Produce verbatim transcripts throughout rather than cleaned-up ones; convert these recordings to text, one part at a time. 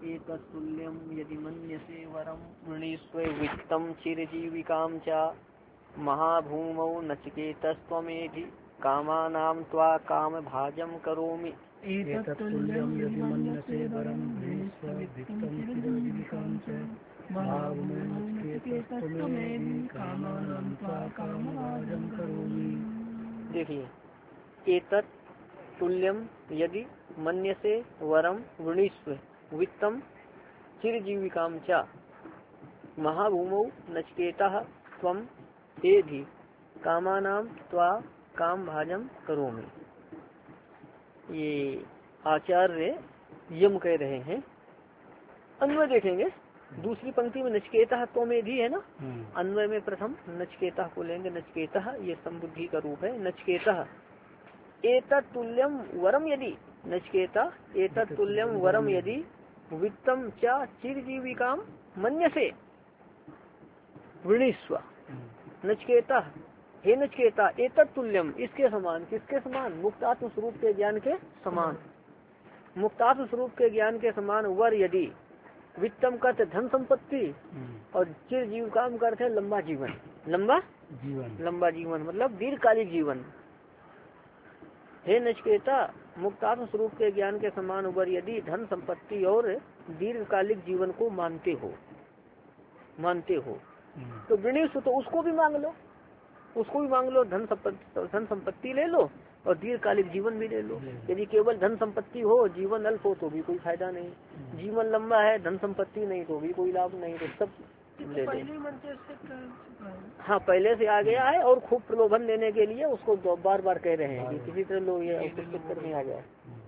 एतत्तुल्यं यदि मन्यसे वरं वृणीष्व वित्तं चिरजीविकां च महाभूमौ नचिकेतस्त्वमेधि कामानां त्वा कामभाजं करोमि। एतत्तुल्यं यदि मन्यसे वरं वृणीष्व वित्तं चिरजीविकां च महाभूमौ नचिकेतस्त्वमेधि कामानां त्वा कामभाजं करोमि। देखिए, एतत् तुल्यम यदि मन्यसे वरम वृणीष्व वित्तम चिरजीविकां च महाभूमौ नचिकेतः त्वं एधि कामानां त्वा काम भाजम करोमि। ये आचार्य यम कह रहे हैं। अन्वय देखेंगे, दूसरी पंक्ति में नचिकेतः त्वमेधि है ना, अन्वय में प्रथम नचिकेतः को लेंगे। नचिकेतः ये संबुद्धि का रूप है। नचिकेतः एतत् तुल्यम वरम यदि, नचिकेता एतत् तुल्यम वरम यदि वित्तम च चिरजीविकां मन्यसे वृणीष्व। नचिकेता, हे नचिकेता, एतत् तुल्यम इसके समान, किसके समान? मुक्तात्म स्वरूप के ज्ञान के समान। मुक्तात्म स्वरूप के ज्ञान के समान वर यदि, वित्तम करते धन संपत्ति और चिरजीविकाम करते लंबा जीवन। लंबा जीवन, लंबा जीवन मतलब दीर्घकालिक जीवन। हे नचिकेता, मुक्तात्म स्वरूप के ज्ञान के समान वर यदि धन संपत्ति और दीर्घकालिक जीवन को मानते हो मानते हो तो वृणीष्व, तो उसको भी मांग लो, उसको भी मांग लो। धन संपत्ति धन संपत्ति ले लो और दीर्घकालिक जीवन भी ले लो। यदि केवल धन संपत्ति हो, जीवन अल्प हो तो भी कोई फायदा नहीं। जीवन लंबा है, धन संपत्ति नहीं तो भी कोई लाभ नहीं। तो सब ले लो। हाँ, पहले से आ गया है और खूब प्रलोभन देने के लिए उसको बार बार कह रहे हैं कि किसी तरह लोग ये चक्कर में आ जाए।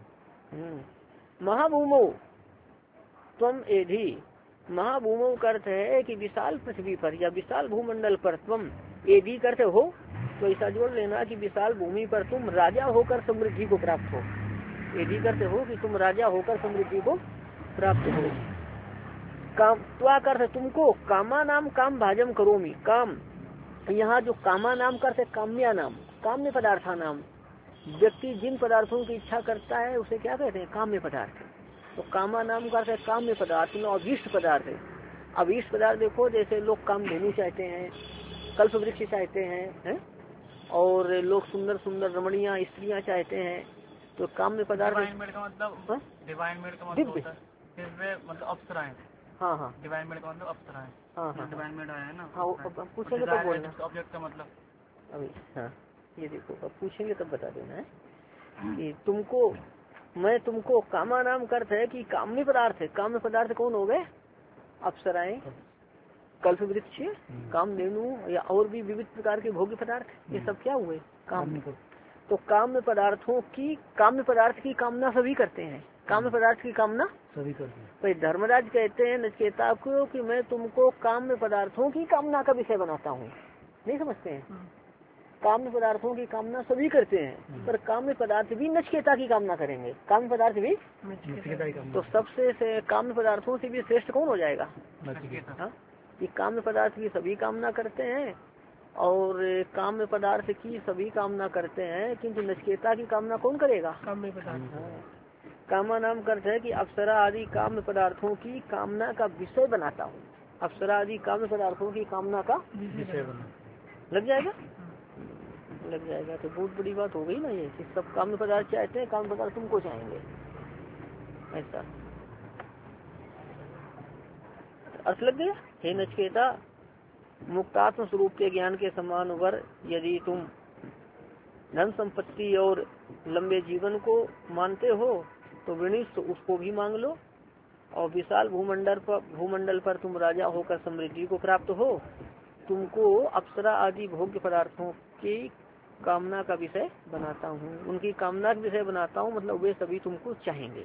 महाभूमो त्वम एधि, महाभूमो का अर्थ है कि विशाल पृथ्वी पर या विशाल भूमंडल पर तुम एधि करते हो, तो ऐसा जोड़ लेना कि विशाल भूमि पर तुम राजा होकर समृद्धि को प्राप्त हो। एधि करते हो कि तुम राजा होकर समृद्धि को प्राप्त हो। काम त्वा कर तुमको कामा नाम काम भाजम करोमी। काम, यहाँ जो कामा नाम करते काम्या नाम, काम्य पदार्था नाम। व्यक्ति जिन पदार्थों की इच्छा करता है उसे क्या कहते हैं? काम्य पदार्थ। तो कामा नाम करते काम्य पदार्थ में अभीष्ट पदार्थ है। अभीष्ट पदार्थ देखो, जैसे लोग कामधेनु चाहते हैं, कल्प वृक्ष चाहते हैं, है? और लोग सुंदर सुंदर रमणीय स्त्रियाँ चाहते हैं। तो काम्य पदार्थ मतलब मतलब अप्सराएं। हाँ हाँ, डिवाइन मेड का मतलब अप्सराएं। हाँ हाँ, डिवाइन मेड आया है ना। हाँ, पूछेंगे तब बोलना ऑब्जेक्ट का मतलब अभी। हाँ, ये देखो, अब पूछेंगे तब बता देना है कि तुमको, मैं तुमको कामा नाम करते है कि काम्य पदार्थ है। काम्य पदार्थ कौन हो गए? अप्सराएं, कल्प वृक्ष, कामधेनु या और भी विविध प्रकार के भोग्य पदार्थ, ये सब क्या हुए? काम। तो काम्य पदार्थों की, काम्य पदार्थ की कामना सभी करते हैं। काम्य पदार्थ की कामना सभी करते हैं। तो धर्मराज कहते हैं नचिकेता को कि मैं तुमको काम्य पदार्थों की कामना का विषय बनाता हूँ। नहीं समझते हैं? काम्य पदार्थों की कामना सभी करते हैं, पर काम्य पदार्थ भी नचिकेता की कामना करेंगे। काम्य पदार्थ भी नचिकेता की कामना। तो सबसे से काम्य पदार्थों से भी श्रेष्ठ कौन हो जाएगा? नचिकेता। कि काम्य पदार्थ की सभी कामना करते हैं और काम्य पदार्थ की सभी कामना करते हैं, किंतु नचिकेता की कामना कौन करेगा? काम्य पदार्थ। कामा नाम करते है कि अप्सरा आदि काम्य पदार्थों की कामना का विषय बनाता हूँ। अप्सरा आदि काम्य पदार्थों की कामना का विषय बना। लग जाएगा लग जाएगा तो बहुत बड़ी बात हो गई ना ये, कि सब काम्य पदार्थ चाहते हैं, काम्य पदार्थ तुमको चाहेंगे, ऐसा अर्थ लग गया। हे नचिकेता, मुक्तात्म स्वरूप के ज्ञान के समान वर यदि तुम धन संपत्ति और लंबे जीवन को मानते हो तो वृणीष्व, तो उसको भी मांग लो। और विशाल भूमंडल पर भूमंडल पर तुम राजा होकर समृद्धि को प्राप्त हो। तुमको अप्सरा आदि भोग्य पदार्थों की कामना का विषय बनाता हूँ, उनकी कामना का विषय बनाता हूँ, मतलब वे सभी तुमको चाहेंगे।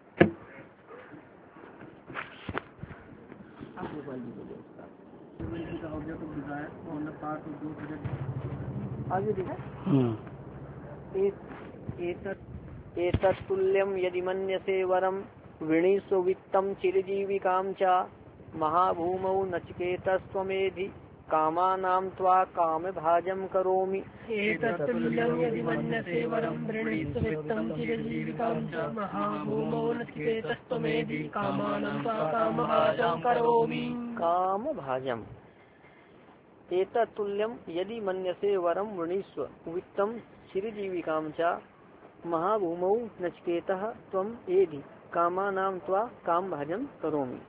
आगे देखा, एतत् तुल्यम यदि मन्यसे वरम वृणीष्व वित्तम चिरजीविकां च महाभूमौ नचिकेतस्त्वमेधि कामानां त्वा काम भाजम करोमि। एतत्तुल्यं यदि मन्यसे वरं वृणीष्ववित्तं चिरजीविकां च महाभूमौ नचिकेतस्त्वमेधि कामानां त्वा कामभाजं करोमि। काम भाजम एतत्तुल्यं यदि मन्यसे वरं वृणीष्व वित्तं चिरजीविकां च महाभूमौ नचिकेतः त्वं एधि कामानां त्वा काम भाजम करोमि।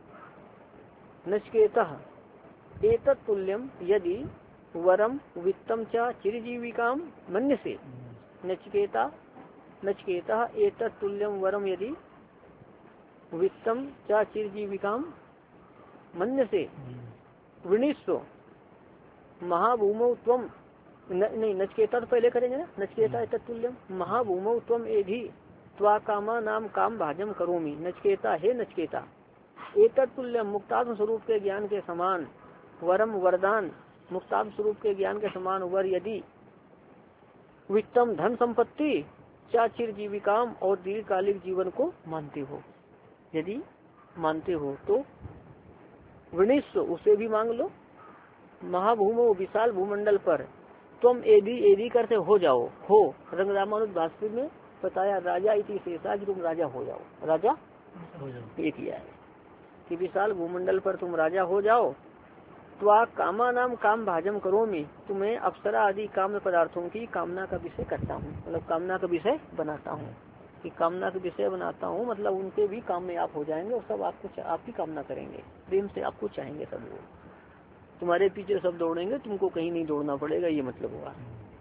नचिकेतः एतत्तुल्यं यदि वरम वित्तम च चिरजीविकां मन्यसे। नचिकेता नचिकेता एतत्तुल्यं वरम यदि वित्तम च चिरजीविकां मन्यसे वृणीष्व महाभूमौ त्वं नहीं नचिकेता तो पहले करेंगे ना। नचिकेता एतत्तुल्यं महाभूमौ त्वं एधि त्वा कामा नाम काम भाजम करोमि। नचिकेता हे नचिकेता एतत्तुल्यम मुक्तात्म स्वरूप के ज्ञान के समान वरम वरदान मुक्तात्म स्वरूप के ज्ञान के समान वर यदि वित्तम धन संपत्ति चा चिरजीविकाम और दीर्घकालिक जीवन को मानते हो। यदि मानते हो तो वृणीस्व उसे भी मांग लो। महाभूमो विशाल भूमंडल पर तुम एदी एदी करते हो जाओ। हो रंगरामानुज भास्कर में बताया राजा इति शेषा कि तुम राजा हो जाओ। राजा हो जाओ ये किया है कि विशाल भूमंडल पर तुम राजा हो जाओ। त्वा कामा नाम काम भाजम करोमि तुम्हें अप्सरा आदि काम पदार्थों की कामना का विषय करता हूँ। मतलब कामना का विषय बनाता हूँ कि कामना का विषय बनाता हूँ मतलब उनके भी काम में आप हो जाएंगे और सब आपको आपकी कामना करेंगे प्रेम से आपको चाहेंगे सब लोग। तुम्हारे पीछे सब दौड़ेंगे तुमको कहीं नहीं दौड़ना पड़ेगा ये मतलब हुआ।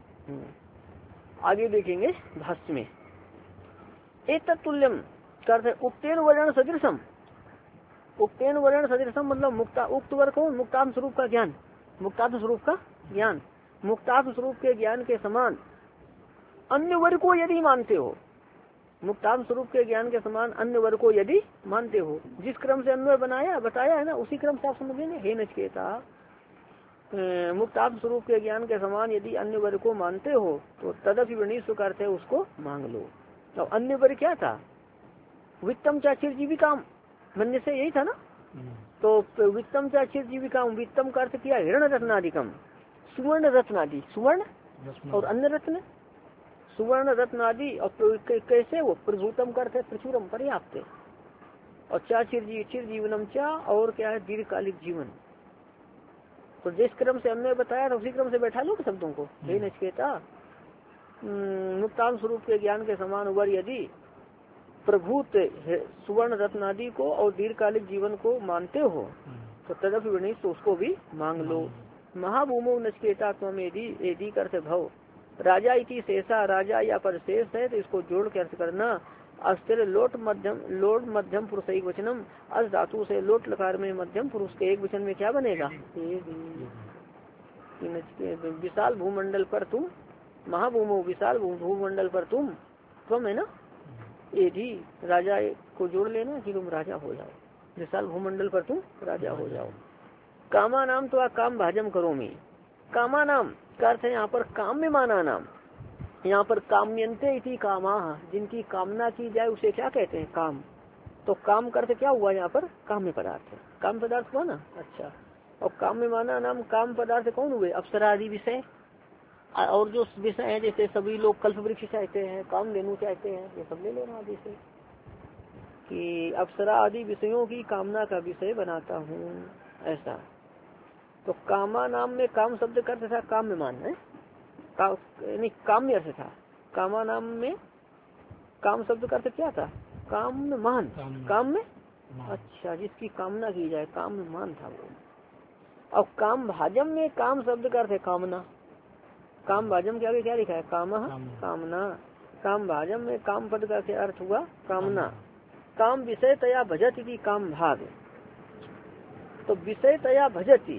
आगे देखेंगे भाष्य में एतत्तुल्यम करते उक्तेन वर्ण सदृशम। उक्तेन वर्ण सदृशम मतलब मुक्ता उक्त वर्ग को मुक्तात्म स्वरूप का ज्ञान मुक्तात्म स्वरूप का ज्ञान मुक्तात्म स्वरूप के ज्ञान के समान अन्य वर्ग को यदि मानते हो। मुक्तात्म स्वरूप के ज्ञान के समान अन्य वर्ग को यदि मानते हो जिस क्रम से अन्वय बनाया बताया है ना उसी क्रम से आप समझेंगे। हे नचिकेता मुक्तात्म स्वरूप के ज्ञान के समान यदि अन्य वर्ग को मानते हो तो तदपि वृणीस्व करते उसको मांग लो। तो अन्य वर्ग क्या था वित्तम चा चिरजीविकाम मन्य से यही था ना। तो वित्तम चा चिरजीविकाम वित्तम का अर्थ किया हिरण रत्नादिकम सुवर्ण रत्नादि सुवर्ण और अन्य रत्न सुवर्ण रत्नादि और कैसे वो प्रभुतम करते प्रचुरम पर्याप्त और चा चिरजी चिरजीवनम चा और क्या है दीर्घकालिक जीवन। तो जिस क्रम से हमने बताया था उसी क्रम से बैठा लो शब्दों को। हे नचिकेता मुक्तात्म स्वरूप के ज्ञान के समान वर यदि प्रभुत सुवर्ण रत्नादि को और दीर्घकालिक जीवन को मानते हो तो तदपि वृणीश तो उसको भी मांग लो। महाभूमो नचिकेता त्वम एदी एदी करते भव राजा इति शेषा राजा या पर शेष है तो इसको जोड़ के अर्थ करना। अस्थिर लोट मध्यम लोट मध्यम पुरुष एक वचनम अस धातु से लोट लकार में मध्यम पुरुष के एक वचन में क्या बनेगा विशाल भूमंडल पर तुम महाभूमो विशाल भूमंडल पर तुम तुम है ना एधी राजा को जोड़ लेना कि तुम राजा हो जाओ। विशाल भूमंडल पर तुम राजा हो जाओ। कामा नाम तो काम भाजम करोमी। कामा नाम का अर्थ है यहाँ पर काम में माना नाम। यहाँ पर काम्यंते इति कामा जिनकी कामना की जाए उसे क्या कहते हैं काम। तो काम करते क्या हुआ यहाँ पर काम्य पदार्थ काम पदार्थ हुआ ना। अच्छा और काम में माना नाम काम पदार्थ कौन हुए अप्सरा आदि विषय और जो विषय है जैसे सभी लोग कल्प वृक्ष चाहते हैं काम धेनु चाहते हैं ये सब ले लेना आदि से कि अप्सरा आदि विषयों की कामना का विषय बनाता हूँ ऐसा। तो कामा नाम में काम शब्द करते था काम में मान है का, नहीं काम्य अर्थ था। कामा नाम में काम शब्द का अर्थ क्या था काम में मान काम में अच्छा जिसकी कामना की जाए काम में मान था वो। और काम भाजम में काम शब्द का अर्थ है कामना। काम भाजम के आगे क्या लिखा है काम कामना। काम भाजम में काम पद का क्या अर्थ हुआ कामना। काम विषय तया भजती की काम भाग। तो विषय तया भजती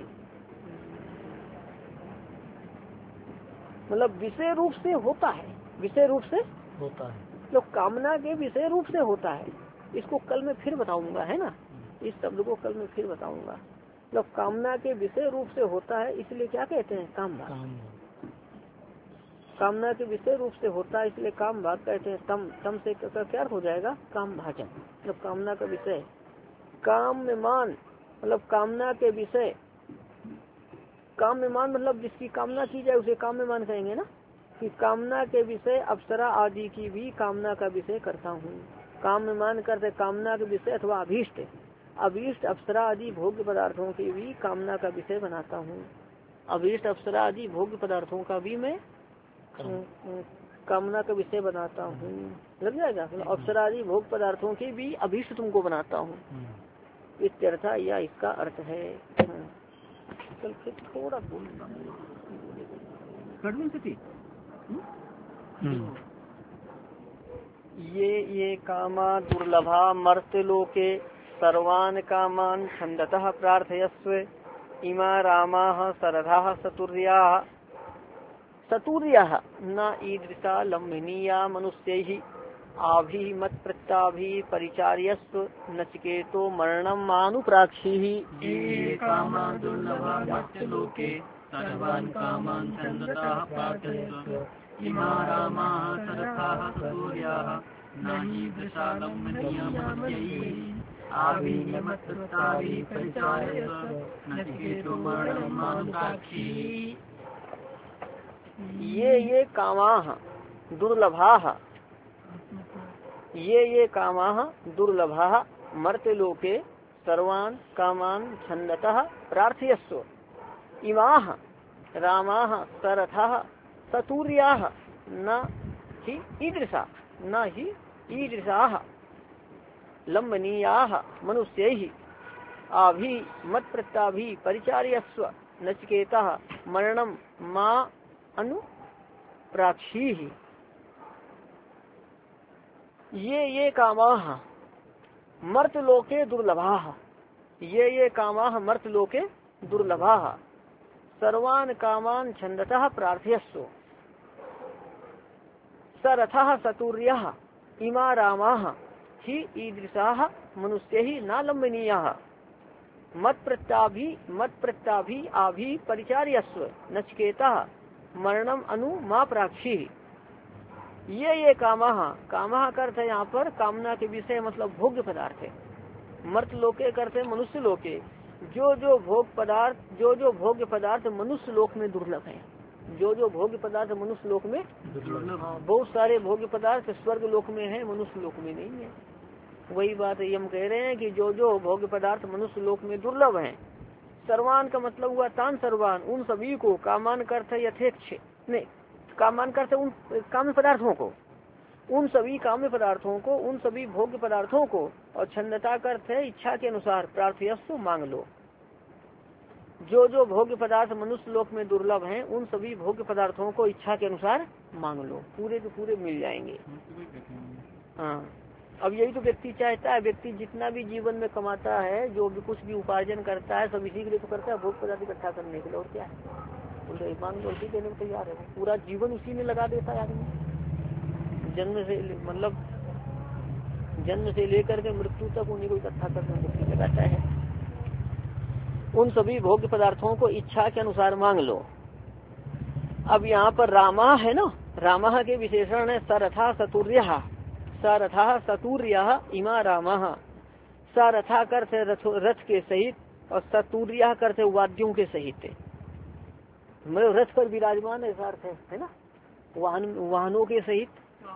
मतलब विषय रूप से होता है विषय रूप से होता है तो कामना के विषय रूप से होता है। इसको कल में फिर बताऊंगा है ना इस शब्द को कल में फिर बताऊंगा। तो कामना के विषय रूप से होता है इसलिए क्या कहते हैं काम भाग। कामना के विषय रूप से होता है इसलिए काम भाग कहते हैं। तम तम से क्या हो जाएगा काम भाजन मतलब कामना का विषय। काम में मान मतलब कामना के विषय काम्यमान मतलब जिसकी कामना की जाए उसे काम्यमान कहेंगे ना, कि कामना के विषय अप्सरा आदि की भी कामना का विषय करता हूँ। काम्यमान करते कामना के विषय अथवा अभीष्ट, अभीष्ट अप्सरा आदि भोग्य पदार्थों की भी कामना का विषय बनाता हूँ। अभीष्ट अप्सरा आदि भोग्य पदार्थों का भी मैं कामना का विषय बनाता हूँ। लग जाएगा, मतलब अप्सरा आदि भोग पदार्थों की भी अभीष्ट तुमको बनाता हूँ, इत्यर्थ या इसका अर्थ है। चल फिर थोड़ा बोल ये ये कामा दुर्लभा मर्त्यलोके सर्वान् कामान् छन्दतः प्रार्थयस्व इमा रामाः सरथाः सतुर्याः सतुर्याः न ईदृशा लम्भनीया मनुष्यैः आभि मत्प्रत्याभि परिचार्यस्व नचिकेतो मरणं मानुप्राक्षिः। ये कामा दुर्लभा मर्त्यलोके सर्वान् कामान् छन्दतः प्रार्थयस्व इमा रामाः सरथाः सतुर्याः न ईदृशा लम्भनीया मनुष्यैः आभि मत्प्रत्याभि परिचार्यस्व नचिकेतो मरणं मानुप्राक्षिः। ये ये कामाः दुर्लभाः ये ये कामाः दुर्लभाः मर्त्यलोके सर्वान् कामान् छन्दतः प्रार्थयस्व इमाः रामाः सरथाः सतुर्याः न हि ईदृशा न हि ईदृशाः लम्बनीयाः मनुष्यैः आभि मत्प्रत्याभि परिचार्यस्व नचिकेतः मरणं मा अनुप्राक्षीः। ये ये कामाः मर्त्यलोके दुर्लभाः ये ये कामाः मर्त्यलोके दुर्लभाः सर्वान् कामान् छन्दतः प्रार्थयस्व सरथः सतुर्यः इमा रामाः हि ईदृशाः मनुष्यैः न लम्बनीयाः मत्प्रत्याभि मत्प्रत्याभि आभि परिचार्यस्व नचिकेतः मरणम अनु माँ प्राक्षी। ये ये कामः कामः करते यहाँ पर कामना के विषय मतलब भोग्य पदार्थ है। मर्त लोके करते मनुष्य लोके, जो जो भोग पदार्थ जो जो भोग्य पदार्थ मनुष्य लोक में दुर्लभ है, जो जो भोग्य पदार्थ मनुष्य लोक में दुर्लभ, बहुत सारे भोग्य पदार्थ स्वर्ग लोक में है, मनुष्य लोक में नहीं है। वही बात है, हम कह रहे हैं कि जो जो भोग्य पदार्थ मनुष्य लोक में दुर्लभ है, सर्वान का मतलब हुआ तान सर्वान, उन सभी को, कामान करते यथेच्छ नहीं, कामान करते उन काम्य पदार्थों को, उन सभी काम्य पदार्थों को, उन सभी भोग्य पदार्थों को, और छंदता करते इच्छा के अनुसार प्रार्थयस्तु मांग लो। जो जो भोग्य पदार्थ मनुष्य लोक में दुर्लभ हैं, उन सभी भोग्य पदार्थों को इच्छा के अनुसार मांग लो, पूरे के पूरे मिल जाएंगे। हाँ, अब यही तो व्यक्ति चाहता है, व्यक्ति जितना भी जीवन में कमाता है, जो भी कुछ भी उपार्जन करता है, सब इसी के लिए तो करता है, भोग पदार्थ इकट्ठा करने के लिए, और क्या है, बोले ईमान को उसी देने में तैयार है, पूरा जीवन उसी में लगा देता है आदमी, जन्म से मतलब जन्म से लेकर के मृत्यु तक उन्हीं को इकट्ठा करने में लगाता है। उन सभी भोग्य पदार्थों को इच्छा के अनुसार मांग लो। अब यहाँ पर रामा है ना, रामा के विशेषण है सरथा सतुर्यः, सरथा सतुर्यः इमा रामाः। सरथा करते रथ के सहित, और सतुर्यः करते वाद्यों के सहित, मतलब रथ पर विराजमान ऐसा अर्थ है, है ना, वाहन वाहनों के सहित,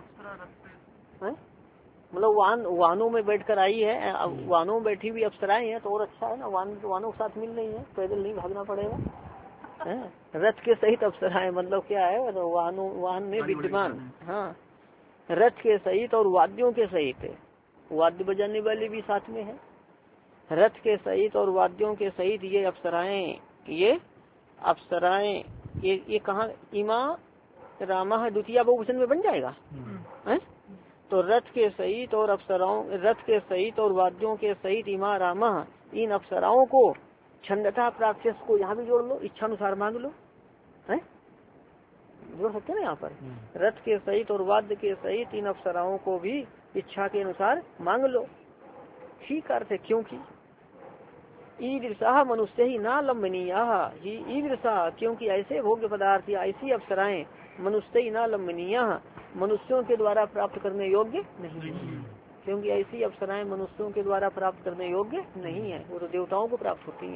मतलब वाहन वाहनों में बैठकर आई है, वाहनों में बैठी हुई अप्सराएं हैं तो और अच्छा है ना, वाहन वाहनों के साथ मिल रही है, पैदल नहीं भागना पड़ेगा। रथ के सहित अप्सराएं मतलब क्या है, वाहनों वाहन में विद्यमान, हाँ, रथ के सहित और वाद्यों के सहित, वाद्य बजाने वाले भी साथ में है, रथ के सहित और वाद्यों के सहित ये अप्सराएं, ये अप्सराएं, ये ये कहाँ, इमा रामा द्वितीय बहुवचन में बन जाएगा है? तो रथ के सहित और अप्सराओं, रथ के सहित और वाद्यों के सहित इमा रामा, इन अप्सराओं को छंदता प्राप्त को यहाँ भी जोड़ लो, इच्छा अनुसार मांग लो, है जोड़ सकते ना यहाँ पर, रथ के सहित और वाद्य के सहित इन अप्सराओं को भी इच्छा के अनुसार मांग लो। ठीक अर्थ है, क्योंकि ईदृशा मनुष्य ही ना लंबनीया, ईदृशा क्योंकि ऐसे भोग्य पदार्थ या ऐसी अप्सराएं मनुष्य ही ना लंबनीया, मनुष्यों के द्वारा प्राप्त करने योग्य नहीं है, क्योंकि ऐसी अप्सराएं मनुष्यों के द्वारा प्राप्त करने योग्य नहीं है, वो तो देवताओं को प्राप्त होती हैं।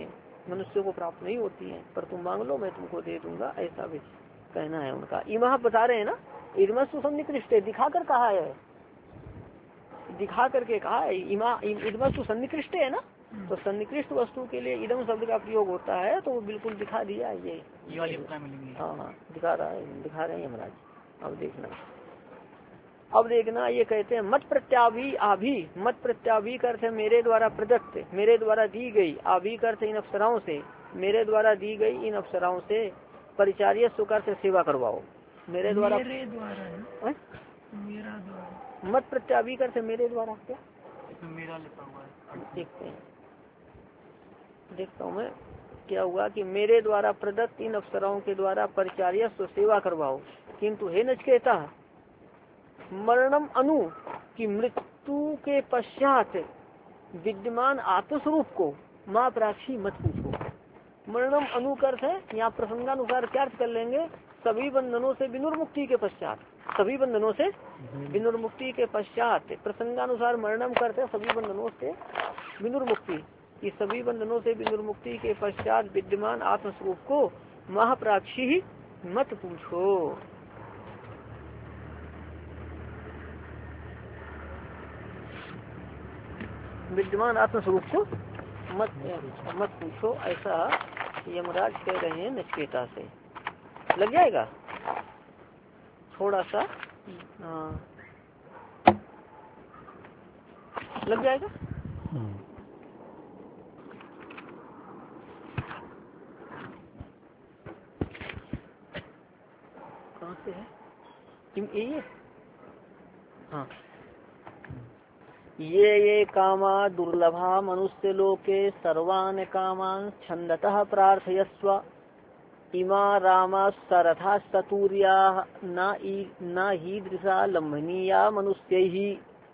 मनुष्यों को प्राप्त नहीं होती हैं, पर तुम मांग लो मैं तुमको दे दूंगा, ऐसा भी कहना है उनका। इमा बता रहे हैं ना, इदमस्तु सन्निकृष्ट दिखाकर कहा है, दिखा करके कहा है। इमा इदमस्तु सन्निकृष्ट है ना, तो सन्निकृष्ट वस्तु के लिए इदम शब्द का प्रयोग होता है, तो वो बिल्कुल दिखा दिया ये ये वाली मिलेंगी। हाँ हाँ दिखा रहा है, दिखा रहे हैं महाराज। अब देखना अब देखना ये कहते हैं मत प्रत्यावी आभी, मत प्रत्यावी करते मेरे द्वारा प्रदत्त, मेरे द्वारा दी गई, आभी करते इन अप्सराओं से, मेरे द्वारा दी गई इन अप्सराओं से परिचार्य सुकर से सेवा करवाओ। मेरे द्वारा मेरे द्वारा है? मेरा द्वारा मत प्रत्यावी करते मेरे द्वारा, क्या मेरा लिखा हुआ है, देखते हैं, देखता हूँ मैं क्या हुआ कि मेरे द्वारा प्रदत्त इन अप्सराओं के द्वारा परिचार्य से सेवा करवाओ, किंतु हे नचिकेता मरणम अनु की मृत्यु के पश्चात विद्यमान आत्मस्वरूप को माँ प्राक्षी मत पूछो। मरणम अनु अर्थ है यहाँ प्रसंगानुसार क्या अर्थ कर लेंगे, सभी बंधनों से विनुर्मुक्ति के पश्चात, सभी बंधनों से विनुर्मुक्ति के पश्चात, प्रसंगानुसार मरणम करते सभी बंधनों से विनुर्मुक्ति, कि सभी बंधनों से विनुर्मुक्ति के पश्चात विद्यमान आत्मस्वरूप को महाप्राक्षी मत पूछो। विद्यमान आत्मस्वरूप को मत मत पूछो, ऐसा यमराज कह रहे हैं नचिकेता से। लग जाएगा थोड़ा सा, आ, लग जाएगा। कहाँ से है ये? हाँ, ये ये कामा दुर्लभा मनुष्य लोके सर्वान कामान छंदतः प्रार्थयस्व इमा रामा सरथा सतूर्या न हीदृशा लम्भनीया मनुष्यैहि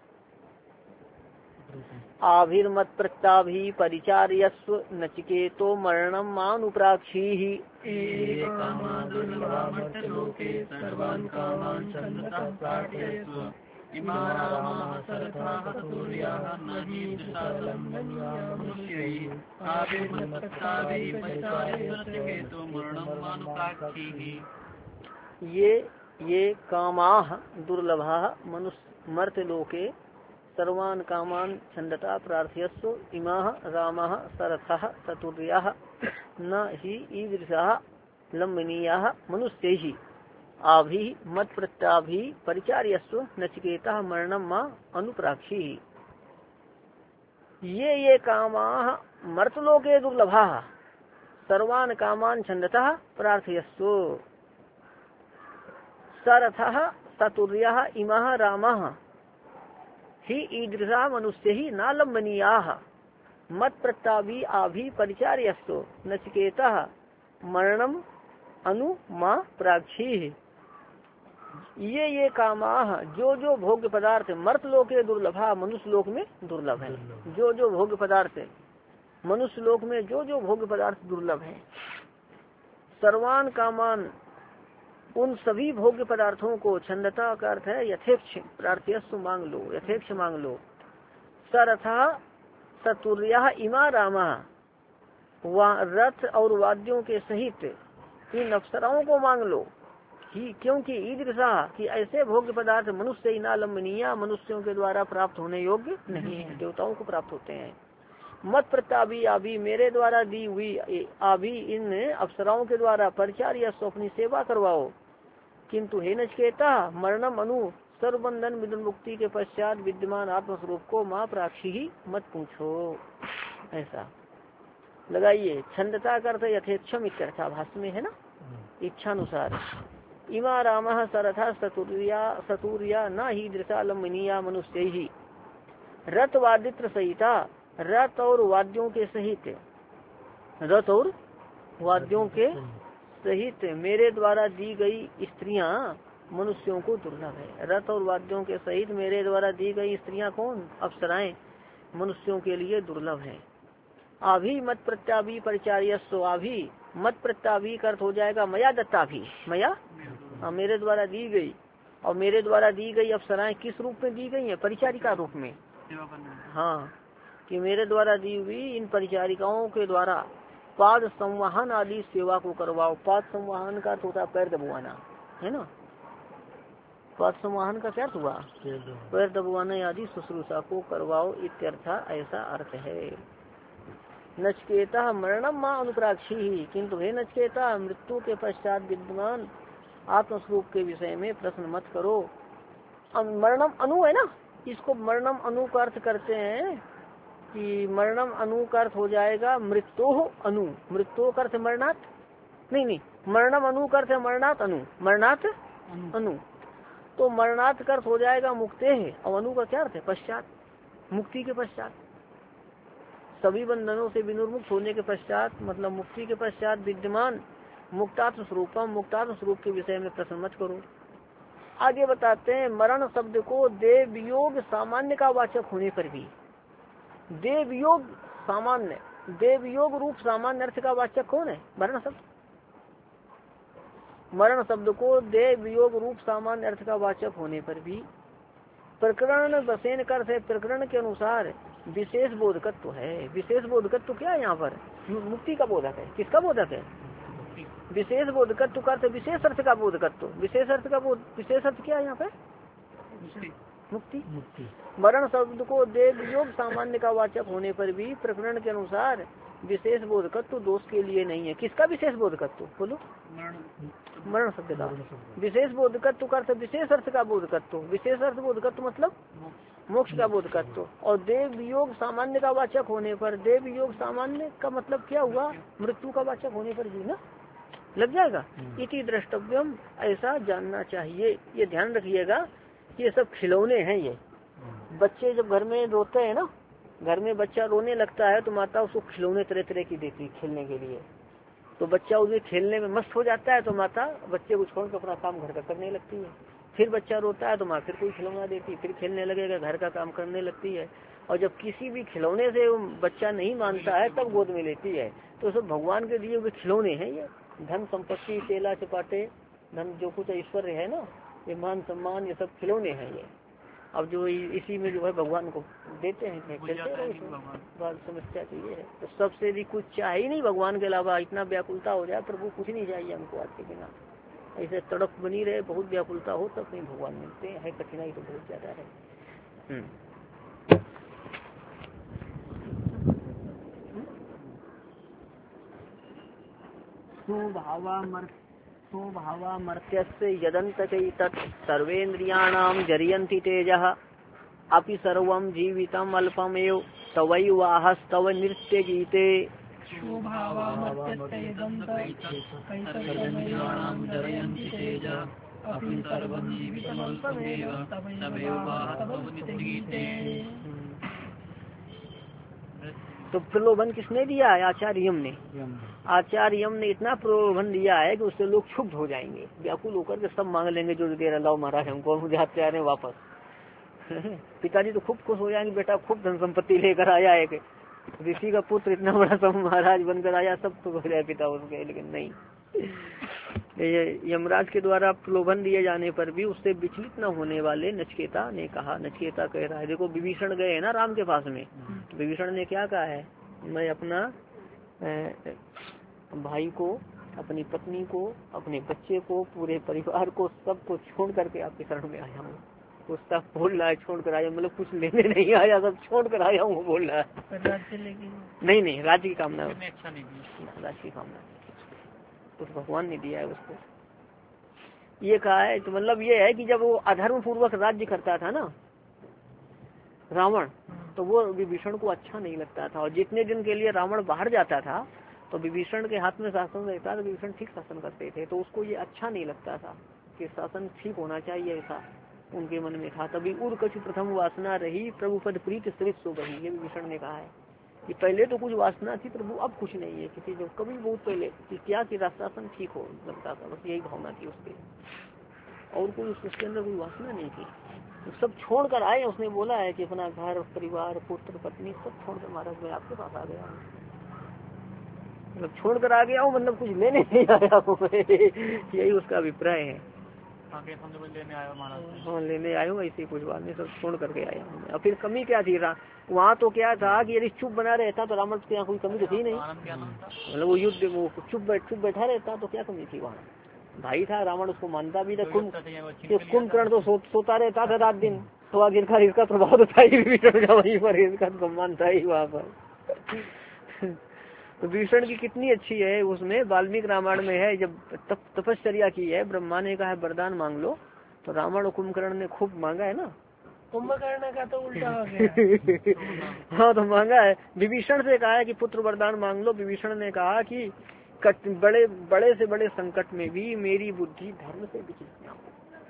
आभिर्मत प्रत्याभि परिचार्यस्व नचिकेतो मरणम मानुप्राक्षीः। कामा दुर्लभा मनुष्य लोके सर्वान कामान छंदतः प्रार्थयस्व इमा रामा सरथाः सतूर्याः न हीदृशा लम्भनीया मनुष्यैहि आभिर्मत प्रत्याभि परिचार्यस्व नचिकेतो मरणम मानुप्राक्षीः। ये ये कामाः दुर्लभाः मनुष्य मर्त्य लोके सर्वान कामान छंदता प्रार्थयस्व इमाः रामाः सरथाः सतूर्याः न हि ईदृशाः लम्भनीयाः मनुष्यैहि आभि मत प्रत्याभि परिचार्यस्व नचिकेता मरणम मां अनुप्राक्षी। ये ये कामाः मर्तलोके दुर्लभाः सर्वान कामान छंदतः प्रार्थयस्व सरथः सतुर्यः इमाः रामाः ही ईदृशा मनुष्य ही न लम्बनीयाः मत प्रत्याभि आभि परिचार्यस्व नचिकेता मरणम अनु मां प्राक्षी। ये ये कामाः जो जो भोग्य पदार्थ मर्तलोके दुर्लभा मनुष्य लोक में दुर्लभ है, जो जो भोग्य पदार्थ मनुष्य लोक में जो जो भोग्य पदार्थ दुर्लभ है। सर्वान कामान उन सभी भोग्य पदार्थों को, छंदता का अर्थ है यथेक्ष, प्रार्थयस्व मांग लो, यथेक्ष मांग लो। सरथा सतुर्या इमा रामा रथ और वाद्यों के सहित इन अप्सराओं को मांग लो ही, क्योंकि ईदृशा कि ऐसे भोग्य पदार्थ मनुष्य इना लम्बनीया मनुष्यों के द्वारा प्राप्त होने योग्य नहीं है, देवताओं को प्राप्त होते हैं। मत प्रत्याभि आभि मेरे द्वारा दी हुई आभि इन अप्सराओं के द्वारा परिचार्य अपनी सेवा करवाओ, किंतु हे नचिकेता मरणम अनु सर्वबंधन विदुर मुक्ति के पश्चात विद्यमान आत्मस्वरूप को माँ प्राक्षी ही मत पूछो। ऐसा लगाइए, छंदता करते यथेक्षम इत्यर्था भाष्य में है ना, इच्छानुसार। इमा रामा सरथा सतुर्या सतुर्या न ही दृशा लम्बनीया मनुष्य ही रथ वादित्र सहिता रथ और वाद्यों के सहित, रथ और वाद्यों के सहित मेरे द्वारा दी गई स्त्रियां मनुष्यों को दुर्लभ है। रथ और वाद्यों के सहित मेरे द्वारा दी गई स्त्रियां कौन? अप्सराएं मनुष्यों के लिए दुर्लभ है। आभि मत प्रत्याभि परिचार्यस्व आभि मत प्रत्याभि का अर्थ हो जाएगा मया दत्ताभि, मया हाँ मेरे द्वारा दी गई, और मेरे द्वारा दी गई अप्सराएं किस रूप में दी गई है? परिचारिका रूप में। हाँ, कि मेरे द्वारा दी हुई इन परिचारिकाओं के द्वारा पाद संवाहन आदि सेवा को करवाओ। पाद संवाहन का अर्थ होता है पैर दबवाना, है ना। पाद संवाहन का क्या अर्थ हुआ? पैर दबवाना आदि शुश्रूषा को करवाओ इत्यर्थ, ऐसा अर्थ है। नचकेता मरणम माँ अनुप्राक्षी ही, किंतु हे नचकेता मृत्यु के पश्चात विद्यमान आत्मस्वरूप के विषय में प्रश्न मत करो। मरणम अनु है ना, इसको मरणम अनु का अर्थ करते हैं कि मरणम अनु का अर्थ हो जाएगा मृत्यु अनु। मृत्यु का अर्थ मरणात नहीं नहीं मरणम अनु का अर्थ है मरणात अनु, मरणात अनु। तो मरणात का अर्थ हो जाएगा मुक्ते है, और अनु का क्या अर्थ है? पश्चात, मुक्ति के पश्चात, सभी बंधनों से विनिर्मुक्त होने के पश्चात, मतलब मुक्ति के पश्चात विद्यमान मुक्तात्म स्वरूपम, मुक्तात्म स्वरूप के विषय में प्रश्न मत करो। आगे बताते हैं मरण शब्द को देव योग सामान्य का वाचक होने पर भी, देव योग सामान्य, देव योग रूप सामान्य अर्थ का वाचक कौन है? मरण शब्द। मरण शब्द को देव योग रूप सामान्य अर्थ का वाचक होने पर भी प्रकरण बसेन का अर्थ है प्रकरण के अनुसार विशेष बोधकत्व है। विशेष बोधकत्व क्या है यहाँ पर? मुक्ति का बोधक है। किसका बोधक है? विशेष बोधकत्व का अर्थ विशेष अर्थ का बोधकत्व। विशेष अर्थ का बोध, विशेष अर्थ क्या है यहाँ पे? मुक्ति। मुक्ति। मरण शब्द को देव योग सामान्य का वाचक होने पर भी प्रकरण के अनुसार विशेष बोधकत्व दोष के लिए नहीं है। किसका विशेष बोधकत्व? बोलो। मरण शब्द का विशेष बोधकत्व का अर्थ विशेष अर्थ का बोधकत्व। विशेष अर्थ बोधकत्व मतलब मोक्ष का बोधकत्व। और देव योग सामान्य का वाचक होने पर, देव योग सामान्य का मतलब क्या हुआ? मृत्यु का वाचक होने पर भी ना लग जाएगा। इति द्रष्टव्यम, ऐसा जानना चाहिए। ये ध्यान रखिएगा, ये सब खिलौने हैं। ये बच्चे जब घर में रोते हैं ना, घर में बच्चा रोने लगता है तो माता उसको खिलौने तरह तरह की देती है खेलने के लिए। तो बच्चा उसमें खेलने में मस्त हो जाता है तो माता बच्चे को छोड़कर अपना काम घर का करने लगती है। फिर बच्चा रोता है तो माँ फिर कोई खिलौना देती, फिर खेलने लगेगा, घर का काम करने लगती है। और जब किसी भी खिलौने से बच्चा नहीं मानता है तब गोद में लेती है। तो सब भगवान के दिए हुए खिलौने हैं। ये धन संपत्ति तेला चपाटे, धन जो कुछ ऐश्वर्य है ना, ये मान सम्मान, ये सब खिलौने हैं ये। अब जो इसी में जो है भगवान को देते हैं, खेलते हैं। बात समस्या तो ये है, तो सबसे भी कुछ चाहिए नहीं भगवान के अलावा। इतना व्याकुलता हो जाए प्रभु कुछ नहीं चाहिए हमको आज के बिना, ऐसे तड़प बनी रहे, बहुत व्याकुलता हो तब नहीं भगवान मिलते हैं। कठिनाई तो बहुत ज्यादा है। स्वभावामर्त्यस्य यदन्तकैतत् सर्वेन्द्रियाणां जर्यन्ति तेजः अपि सर्वं जीवितम् अल्पमेव तवैवाहस्तव नृत्य गीते। तो प्रलोभन किसने दिया है? आचार्य यम ने। आचार्य यम ने इतना प्रलोभन दिया है कि उससे लोग क्षुब्ध हो जाएंगे, व्याकुल होकर के सब मांग लेंगे जो दे रहा, लाओ महाराज हमको, हम जाते आ रहे हैं वापस। पिताजी तो खूब खुश हो जाएंगे, बेटा खूब धन संपत्ति लेकर आया है, ऋषि का पुत्र इतना बड़ा सब महाराज बनकर आया, सब तो हो जाए पिता उसके। लेकिन नहीं, यमराज के द्वारा प्रलोभन दिए जाने पर भी उससे विचलित न होने वाले नचिकेता ने कहा, नचिकेता कह रहा है, देखो विभीषण गए है ना राम के पास में, विभीषण ने क्या कहा है? मैं अपना भाई को, अपनी पत्नी को, अपने बच्चे को, पूरे परिवार को, सबको छोड़ करके आपके शरण में आया हूँ। तो सब बोल रहा है छोड़ कर आया, मतलब कुछ लेने नहीं आया, सब छोड़ कर आया हूँ बोल रहा है। राज्य लेके नहीं नहीं, राज्य की कामना, अच्छा नहीं, राज्य की कामना तो भगवान ने दिया है उसको। ये कहा है तो मतलब ये है कि जब वो अधर्म पूर्वक राज्य करता था ना रावण, तो वो विभीषण को अच्छा नहीं लगता था। और जितने दिन के लिए रावण बाहर जाता था तो विभीषण के हाथ में शासन रहता था, विभीषण ठीक शासन करते थे, तो उसको ये अच्छा नहीं लगता था कि शासन ठीक होना चाहिए, ऐसा उनके मन में था। तभी उर कछु प्रथम वासना रही प्रभु पद प्रीत सरित सो गई, ये विभीषण ने कहा है कि पहले तो कुछ वासना थी प्रभु, अब कुछ नहीं है किसी जो कभी बहुत पहले कि क्या कि शासन ठीक हो लगता था, बस यही भावना थी उसके, और कोई उसके अंदर कोई वासना नहीं थी। तो सब छोड़ कर आए, उसने बोला है कि अपना घर परिवार पुत्र पत्नी सब छोड़ कर महाराज मैं आपके पास आ गया हूँ, मतलब छोड़ कर आ गया हूँ, मतलब कुछ लेने नहीं आया हूँ। यही उसका अभिप्राय है। आगे समझो लेने आया महाराज। हाँ लेने आया हूँ, ऐसी कुछ बात नहीं, सब छोड़ करके आया हूँ। और फिर कमी क्या थी वहाँ तो क्या था कि यदि चुप बना रहता तो रावण के यहाँ कोई कमी तो थी नहीं, मतलब वो युद्ध वो चुप बैठ चुप बैठा रहता तो क्या कमी थी वहाँ। भाई था रावण, उसको मानता भी था। कुंभकर्ण तो सो, सोता रहता था रात दिन, तो आखिरकार इसका प्रभाव तो था ही विभीषण का वहीं पर, इसका सम्मान था ही वहाँ पर। तो विभीषण की कितनी अच्छी है, उसमें वाल्मीकि रामायण में है, जब तप, तपश्चर्या की है, ब्रह्मा ने कहा है वरदान मांग लो, तो रावण और कुंभकर्ण ने खूब मांगा है ना। कुंभकर्ण का तो उल्टा हो गया। हाँ तो मांगा है, विभीषण से कहा है कि पुत्र वरदान मांग लो। विभीषण ने कहा कि कट, बड़े बड़े से बड़े संकट में भी मेरी बुद्धि धर्म से विचलित न हो,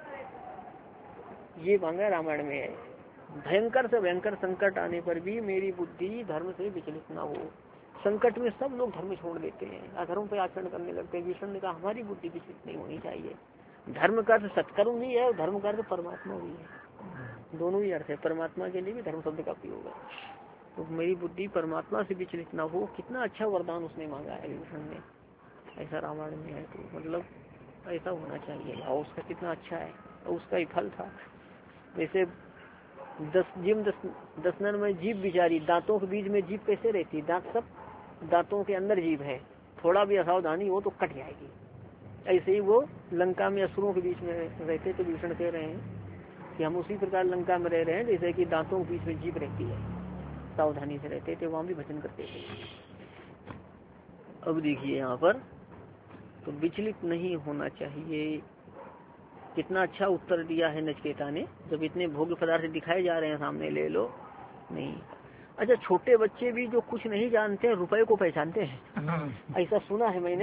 ये मांगा रामायण में है। भयंकर से भयंकर संकट आने पर भी मेरी बुद्धि धर्म से विचलित न हो। संकट में सब लोग धर्म छोड़ देते हैं, अधर्म पे आचरण करने लगते हैं। विभीषण ने कहा हमारी बुद्धि विचलित नहीं होनी चाहिए। धर्म का अर्थ सत्कर्म भी है और धर्म का अर्थ परमात्मा भी है, दोनों ही अर्थ है। परमात्मा के लिए भी धर्म शब्द का प्रयोग है। तो मेरी बुद्धि परमात्मा से विचलित ना हो, कितना अच्छा वरदान उसने मांगा है विभीषण ने, ऐसा रामायण में है। तो मतलब ऐसा होना चाहिए, और उसका कितना अच्छा है, और उसका ही फल था। जैसे दस जिम दस दसनन में जीभ बिचारी, दांतों के बीच में जीभ कैसे रहती, दांत सब दांतों के अंदर जीभ है, थोड़ा भी असावधानी हो तो कट जाएगी। ऐसे ही वो लंका में असुरों के बीच में रहते, तो विभीषण कह रहे हैं कि हम उसी प्रकार लंका में रह रहे हैं जैसे कि दांतों के बीच में जीभ रहती है, सावधानी से रहते थे, वहां भी भजन करते थे। अब देखिए यहाँ पर तो विचलित नहीं होना चाहिए। कितना अच्छा उत्तर दिया है नचिकेता ने, जब इतने भोग्य पदार्थ दिखाए जा रहे हैं सामने, ले लो नहीं। अच्छा, छोटे बच्चे भी जो कुछ नहीं जानते हैं रुपए को पहचानते हैं, ऐसा सुना है मैंने,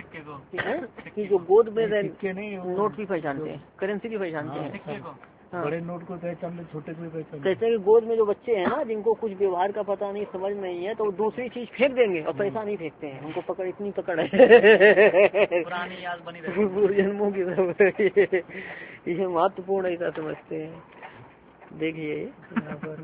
कि जो गोद में नोट भी पहचानते हैं, करेंसी भी पहचानते हैं। हाँ। बड़े नोट को पहचान, छोटे को पहचान। कहते हैं कि गोद में जो बच्चे हैं ना, जिनको कुछ व्यवहार का पता नहीं, समझ नहीं है, तो दूसरी चीज फेंक देंगे और पैसा नहीं फेंकते हैं, उनको पकड़ इतनी पकड़ है, पुरानी याद बनी रहती जन्मों की। ये महत्वपूर्ण ऐसा समझते हैं। देखिए यहाँ पर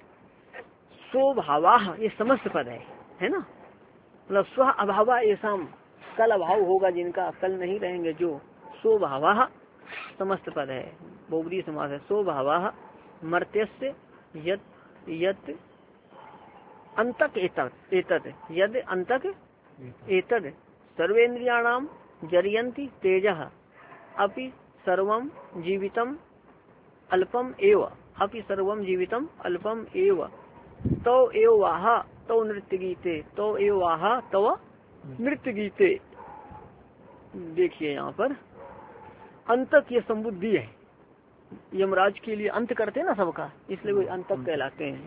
स्वभावा, ये समस्त पद है, है ना, मतलब स्व अभावा ऐसा, कल अभाव होगा जिनका, कल नहीं रहेंगे जो, स्वभावा समस्त पद है, बहुब्री समास है। स्वभावा मर्त्यस्य यत यत अंतक एतत् एतत् यद अंतक एतत् सर्वेन्द्रियाणाम जरियन्ति तेजः अपि सर्वं जीवितम अल्पम एव अपि सर्वं जीवितम अल्पम एव तो एव वाह तो नृत्य गीते तो एव वाह तो नृत्य गीते। देखिए यहाँ पर अंतक ये संबुद्धि है, यमराज के लिए अंत करते हैं ना सबका, इसलिए वो अंतक कहलाते हैं।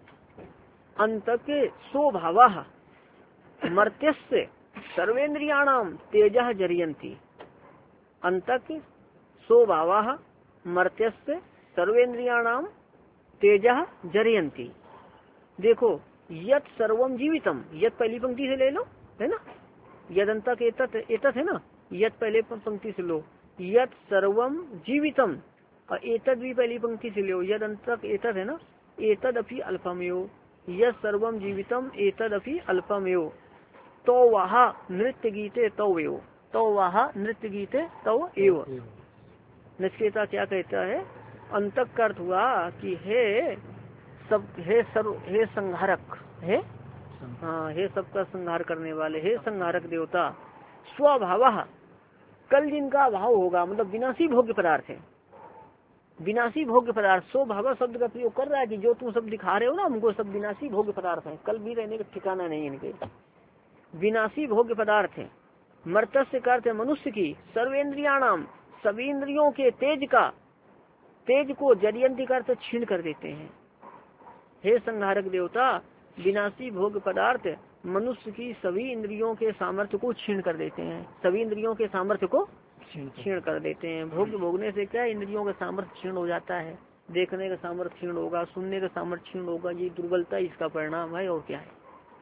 अंतक स्वभावा मर्त्यस्य सर्वेन्द्रियाणाम तेजः जरियन्ति, अंतक स्वभावा मर्त्यस्य सर्वेन्द्रियाणाम तेजः जरियन्ति। देखो यत सर्वम जीवितम, यत पहली पंक्ति से ले लो, है ना, यद अंतक एतत् एतत् है ना, यत पहले पंक्ति से लो, यत सर्वम जीवितम, और एतद भी पहली पंक्ति से लो, यद अंतक एतद है ना, एतद अपि अल्पमेव, यद सर्वम जीवितम एतद अपि अल्पमेव, तो वहा नृत्य गीते तो एव, तो वहा नृत्य गीते तो एव। नचिकेता क्या कहता है, अंतक का अर्थ हुआ कि हे सब, हे सर्व, हे संहारक, हे हाँ, हे सबका संहार करने वाले, हे संहारक देवता। स्वभाव, कल जिनका अभाव होगा, मतलब विनाशी भोग्य पदार्थ है, विनाशी भोग्य पदार्थ। स्वभाव शब्द का प्रयोग कर रहा है कि जो तुम सब दिखा रहे हो ना हमको, सब विनाशी भोग्य पदार्थ है, कल भी रहने का ठिकाना नहीं इनके, विनाशी भोग्य पदार्थ है। मर्त्य का अर्थ है मनुष्य की, सर्वेन्द्रियाणाम सभी इंद्रियों के तेज का, तेज को जरियंती का अर्थ छीन कर देते हैं। हे संहारक देवता, विनाशी भोग पदार्थ मनुष्य की सभी इंद्रियों के सामर्थ्य को छीन कर देते हैं, सभी इंद्रियों के सामर्थ्य को छीन कर देते हैं। भोग भोगने से क्या इंद्रियों का सामर्थ्य क्षीण हो जाता है, देखने का सामर्थ्य क्षीण होगा, सुनने का सामर्थ्य क्षीण होगा, ये दुर्बलता इसका परिणाम है और क्या है।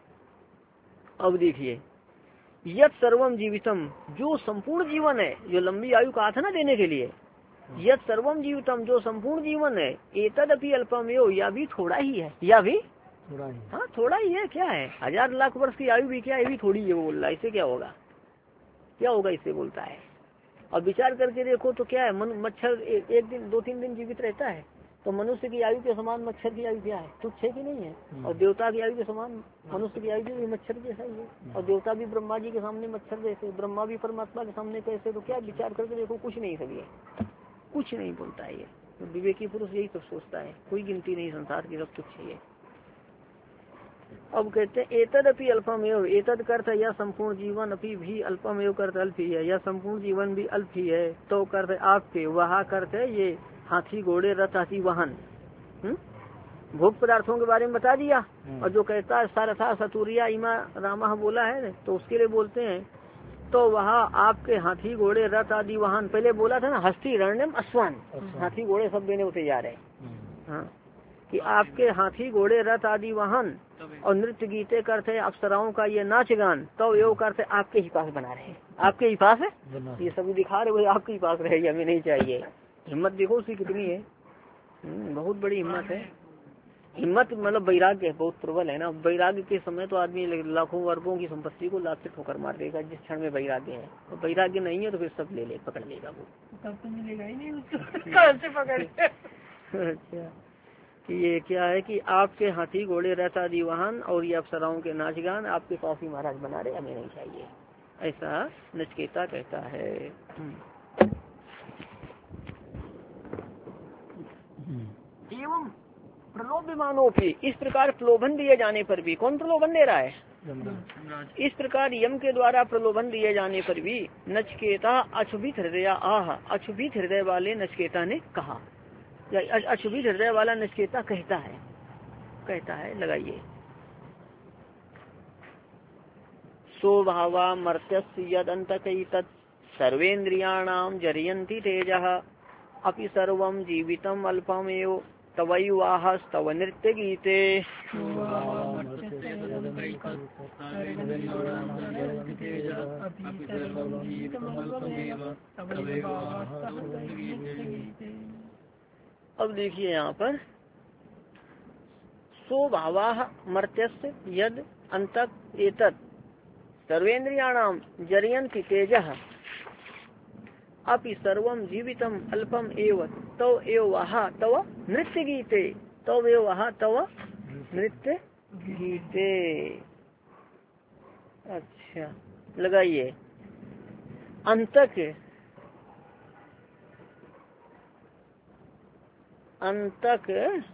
अब देखिए यत सर्वम जीवितम, जो संपूर्ण जीवन है, जो लंबी आयु का था ना देने के लिए, यत सर्वम जीवितम जो संपूर्ण जीवन है, एतद अपि अल्पम एव, या भी थोड़ा ही है, या भी थोड़ा ही, हाँ थोड़ा ही है, क्या है, हजार लाख वर्ष की आयु भी क्या है, भी थोड़ी है, वो बोल रहा है, इससे क्या होगा, क्या होगा इससे बोलता है, और विचार करके देखो तो क्या है, मन मच्छर ए, एक दिन दो तीन दिन जीवित रहता है, तो मनुष्य की आयु के समान मच्छर की आयु क्या है, तुच्छ है कि नहीं है। और देवता की आयु के समान मनुष्य की आयु भी मच्छर जैसा ही है। और देवता भी ब्रह्मा जी के सामने मच्छर जैसे, ब्रह्मा भी परमात्मा के सामने कैसे, तो क्या विचार करके देखो कुछ नहीं सब, ये कुछ नहीं बोलता है ये। तो विवेकी पुरुष यही सब सोचता है, कोई गिनती नहीं संसार की, सब तुच्छ है। अब कहते हैं एतद अपनी अल्पमेव, एतद करता यह संपूर्ण जीवन अपनी भी अल्पमेव करता अल्प ही है, यह संपूर्ण जीवन भी अल्प ही है। तो करते आपके वहा करते ये हाथी घोड़े रथ हाथी वाहन, भोग पदार्थों के बारे में बता दिया। और जो कहता है सारथा सतुरिया इमा रामा बोला है तो उसके लिए बोलते हैं तो वहाँ आपके हाथी घोड़े रथ आदि वाहन, पहले बोला था ना हस्ती रणम अश्वान, हाथी घोड़े सब देने होते जा रहे हैं। हाँ कि आपके हाथी घोड़े रथ आदि वाहन और नृत्य गीते करते अप्सराओं का ये नाच गान, तो योग करते आपके ही पास बना रहे, आपके ही पास है, ये सभी दिखा रहे वो आपके ही पास रहे, हमें नहीं चाहिए। हिम्मत देखो उसकी कितनी है, बहुत बड़ी हिम्मत है। हिम्मत मतलब वैराग्य बहुत प्रबल है ना। वैराग्य के समय तो आदमी लाखों वर्गों की संपत्ति को लाभ से ठोकर मार देगा जिस क्षण में वैराग्य है। तो वैराग्य नहीं है तो फिर सब ले ले पकड़ लेगा वो, तब तो मिलेगा ही नहीं उसको, कहाँ से पकड़। अच्छा कि ये क्या है कि आपके हाथी घोड़े रथ आदि वाहन और ये अप्सराओं के नाच गान आपके पास ही महाराज बना रहे, हमें नहीं चाहिए, ऐसा नचिकेता कहता है। एवं प्रलोभमानों भी, इस प्रकार प्रलोभन दिए जाने पर भी, कौन प्रलोभन दे रहा है, इस प्रकार यम के द्वारा प्रलोभन दिए जाने पर भी नचिकेता अक्षुभित हृदय आह, अक्षुभित हृदय वाले नचिकेता ने कहा, या अक्षुभित हृदय वाला नचिकेता कहता है, कहता है लगाइए स्वभावा मर्त्यस्य यद अंतकैतत् सर्वेन्द्रियाणाम जरयन्ति तेजः अपि सर्वं जीवितम अल्पमेव तवैवाह स्तव नृत्य गीते। अब देखिए यहाँ पर स्वभावाः मर्त्यस्य यद अंतक एतत् सर्वेन्द्रियाणाम जरयन्ति तेजः अपि सर्वम जीवितम अल्पम एव तव एव वहा तव नृत्य गीते, तव एव वहा तव नृत्य गीते। अच्छा लगाइए अंतक, अंतक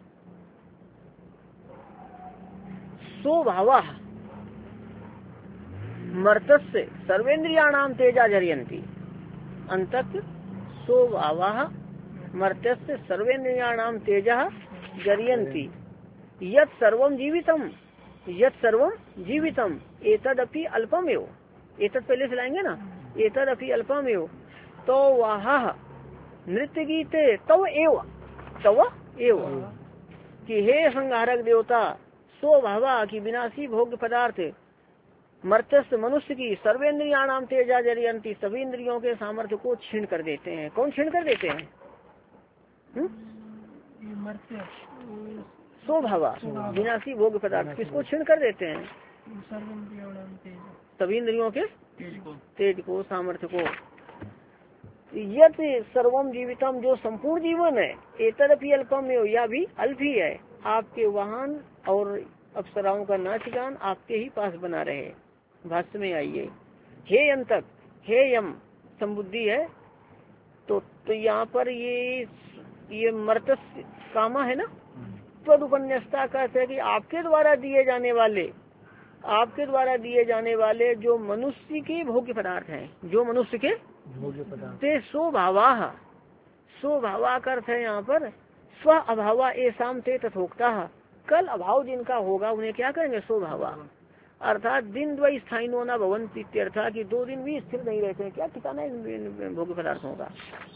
स्वभावा मर्तस्य सर्वेन्द्रियाणाम तेजा जरयन्ति, अंतक स्वभावा मर्त्यस्य सर्वेन्द्रियाणाम तेजः जरयन्ति यत् सर्वं जीवितम, यत् सर्वं जीवितम एतदपि अल्पमेव, एतद पहले से लाएंगे ना, एतदपि अल्पमेव तो वह नृत्य गीते तव एव, तव एव कि हे संहारक देवता स्वभावा की विनाशी भोग्य पदार्थ मर्त्यस्य मनुष्य की सर्वेन्द्रियाणाम तेजा जरयन्ति सभी इंद्रियों के सामर्थ्य को छीन कर देते हैं। कौन छीन कर देते हैं, स्वभावा विनाशी भोग पदार्थ किसको छीन कर देते हैं, सभी इंद्रियों के तेज को सामर्थ्य को। यत सर्वम जीवितम जो संपूर्ण जीवन है, एतदपि अल्पम में या भी अल्प ही है, आपके वाहन और अप्सराओं का नाच गान आपके ही पास बना रहे। भाष्य में आइए हे अंतक, हे यम संबुद्धि है तो, तो यहाँ पर ये ये मर्तस्य कामा है ना, तद उपन्यासता कहते हैं कि आपके द्वारा दिए जाने वाले, आपके द्वारा दिए जाने वाले जो मनुष्य के भोग्य पदार्थ हैं, जो मनुष्य के भोग्य पदार्थ ते स्वभावा, स्वभावा का अर्थ है यहाँ पर स्व अभावा एसाम ते तथोक्ता, कल अभाव जिनका होगा उन्हें क्या करेंगे स्वभावा, अर्थात दिन द्वय स्थायी न भवंति इत्यर्था कि दो दिन भी स्थिर नहीं रहते हैं। क्या ठिकाना है इन भोग्य पदार्थों का,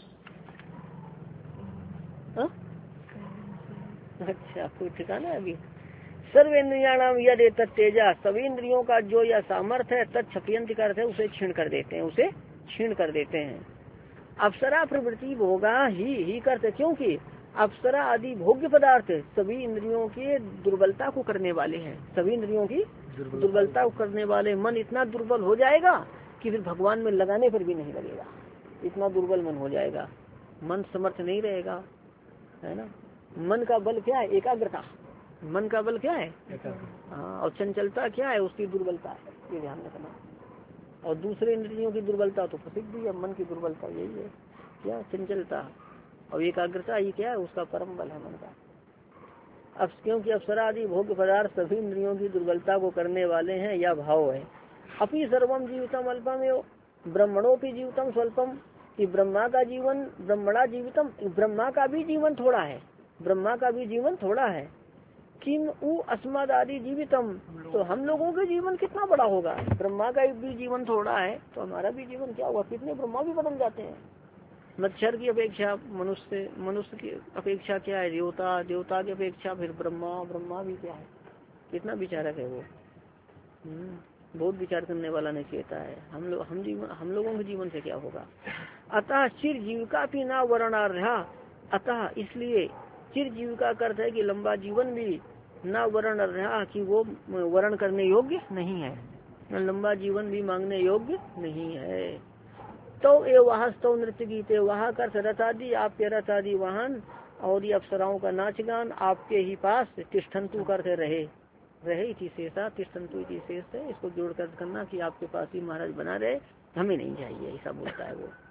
हा? अच्छा कोई ठिकाना है अभी। सर्वेन्द्रियाणाम यद एतत् तेजा सभी इंद्रियों का जो यह सामर्थ्य है तत्क्षपयंत करते उसे छीण कर देते हैं, उसे छीण कर देते हैं। अप्सरा प्रवृत्ति भोगा ही ही करते, क्योंकि अप्सरा आदि भोग्य पदार्थ सभी इंद्रियों की दुर्बलता को करने वाले हैं, सभी इंद्रियों की दुर्बलता को करने वाले। मन इतना दुर्बल हो जाएगा कि फिर भगवान में लगाने पर भी नहीं लगेगा, इतना दुर्बल मन हो जाएगा, मन समर्थ नहीं रहेगा, है ना। मन का बल क्या है? एकाग्रता। मन का बल क्या है? हाँ, और चंचलता क्या है? उसकी दुर्बलता है, ये ध्यान रखना। और दूसरे इंद्रियों की दुर्बलता तो प्रसिद्ध है, मन की दुर्बलता यही है क्या? चंचलता। और एकाग्रता ये क्या है? उसका परम बल है मन का। अब क्योंकि अप्सरा आदि भोग पदार्थ सभी इंद्रियों की दुर्बलता को करने वाले हैं, यह भाव है। अपि सर्वम जीवितम अल्पम एव ब्रह्मणोपि जीवितम स्वल्पम, कि ब्रह्मा का जीवन ब्रह्मणा जीवितम, ब्रह्मा का भी जीवन थोड़ा है, ब्रह्मा का भी जीवन थोड़ा है। किम उ अस्मद आदि जीवितम, तो हम लोगों का जीवन कितना बड़ा होगा? ब्रह्मा का भी जीवन थोड़ा है तो हमारा भी जीवन क्या होगा? कितने ब्रह्मा भी बदल जाते हैं। मच्छर की अपेक्षा मनुष्य, मनुष्य की अपेक्षा क्या है? देवता, देवता की अपेक्षा फिर ब्रह्मा, ब्रह्मा भी क्या है? कितना विचारक है वो, बहुत विचार करने वाला नहीं कहता है। हम लोग हम जीवन हम लोगों के जीवन से क्या होगा? अतः चिर जीविका भी ना वर्णार्हा, अतः इसलिए चिर जीविका का अर्थ है कि लंबा जीवन भी ना वर्ण रहा, कि वो वर्ण करने योग्य नहीं है, लंबा जीवन भी मांगने योग्य नहीं है। तो ए वहा तो नृत्य गीते, वहा कर रथ आदि, आपके रथ आदि वाहन और ये अप्सराओं का नाच गान आपके ही पास तिष्ठन्तु करते रहे, रहे इति शेषा, तिष्ठन्तु इति शेष है, इसको जोड़ कर करना कि आपके पास ही महाराज बना रहे, हमें नहीं चाहिए, ऐसा बोलता है वो।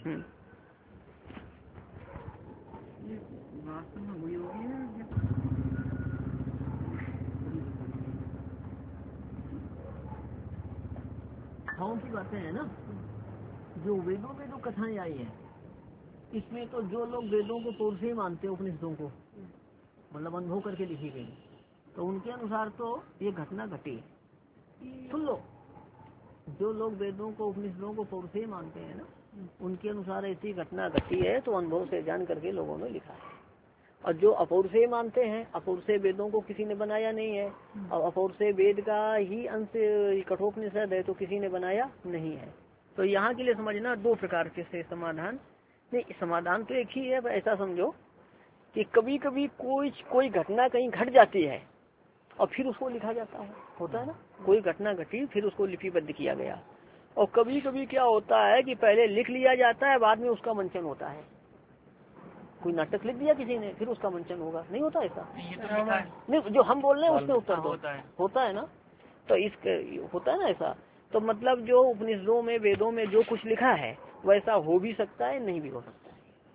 कथाओं की बातें है ना, जो वेदों में जो कथाएं आई है, इसमें तो जो लोग वेदों को पूर्व से मानते हैं, उपनिषदों को मतलब अनुभव करके लिखी गई, तो उनके अनुसार तो ये घटना घटी। सुन लो, जो लोग वेदों को उपनिषदों को पूर्व से मानते हैं ना, उनके अनुसार ऐसी घटना घटी है, तो अनुभव से जान करके लोगों ने लिखा है। और जो अपूर्व से मानते हैं, अपूर्व से वेदों को किसी ने बनाया नहीं है, और अपूर्व से वेद का ही अंश कठोपनिषद है, तो किसी ने बनाया नहीं है। तो यहाँ के लिए समझना दो प्रकार के से समाधान नहीं, समाधान तो एक ही है। ऐसा समझो कि कभी कभी कोई कोई घटना कहीं घट जाती है और फिर उसको लिखा जाता है, होता है ना, कोई घटना घटी फिर उसको लिपिबद्ध किया गया। और कभी कभी क्या होता है कि पहले लिख लिया जाता है, बाद में उसका मंचन होता है। कोई नाटक लिख दिया किसी ने, फिर उसका मंचन होगा, नहीं होता ऐसा? नहीं, जो हम बोल रहे हैं उसमें उत्तर दो, होता है, होता है ना। तो इसके होता है ना ऐसा। तो मतलब जो उपनिषदों में वेदों में जो कुछ लिखा है वैसा हो भी सकता है, नहीं भी हो सकता है।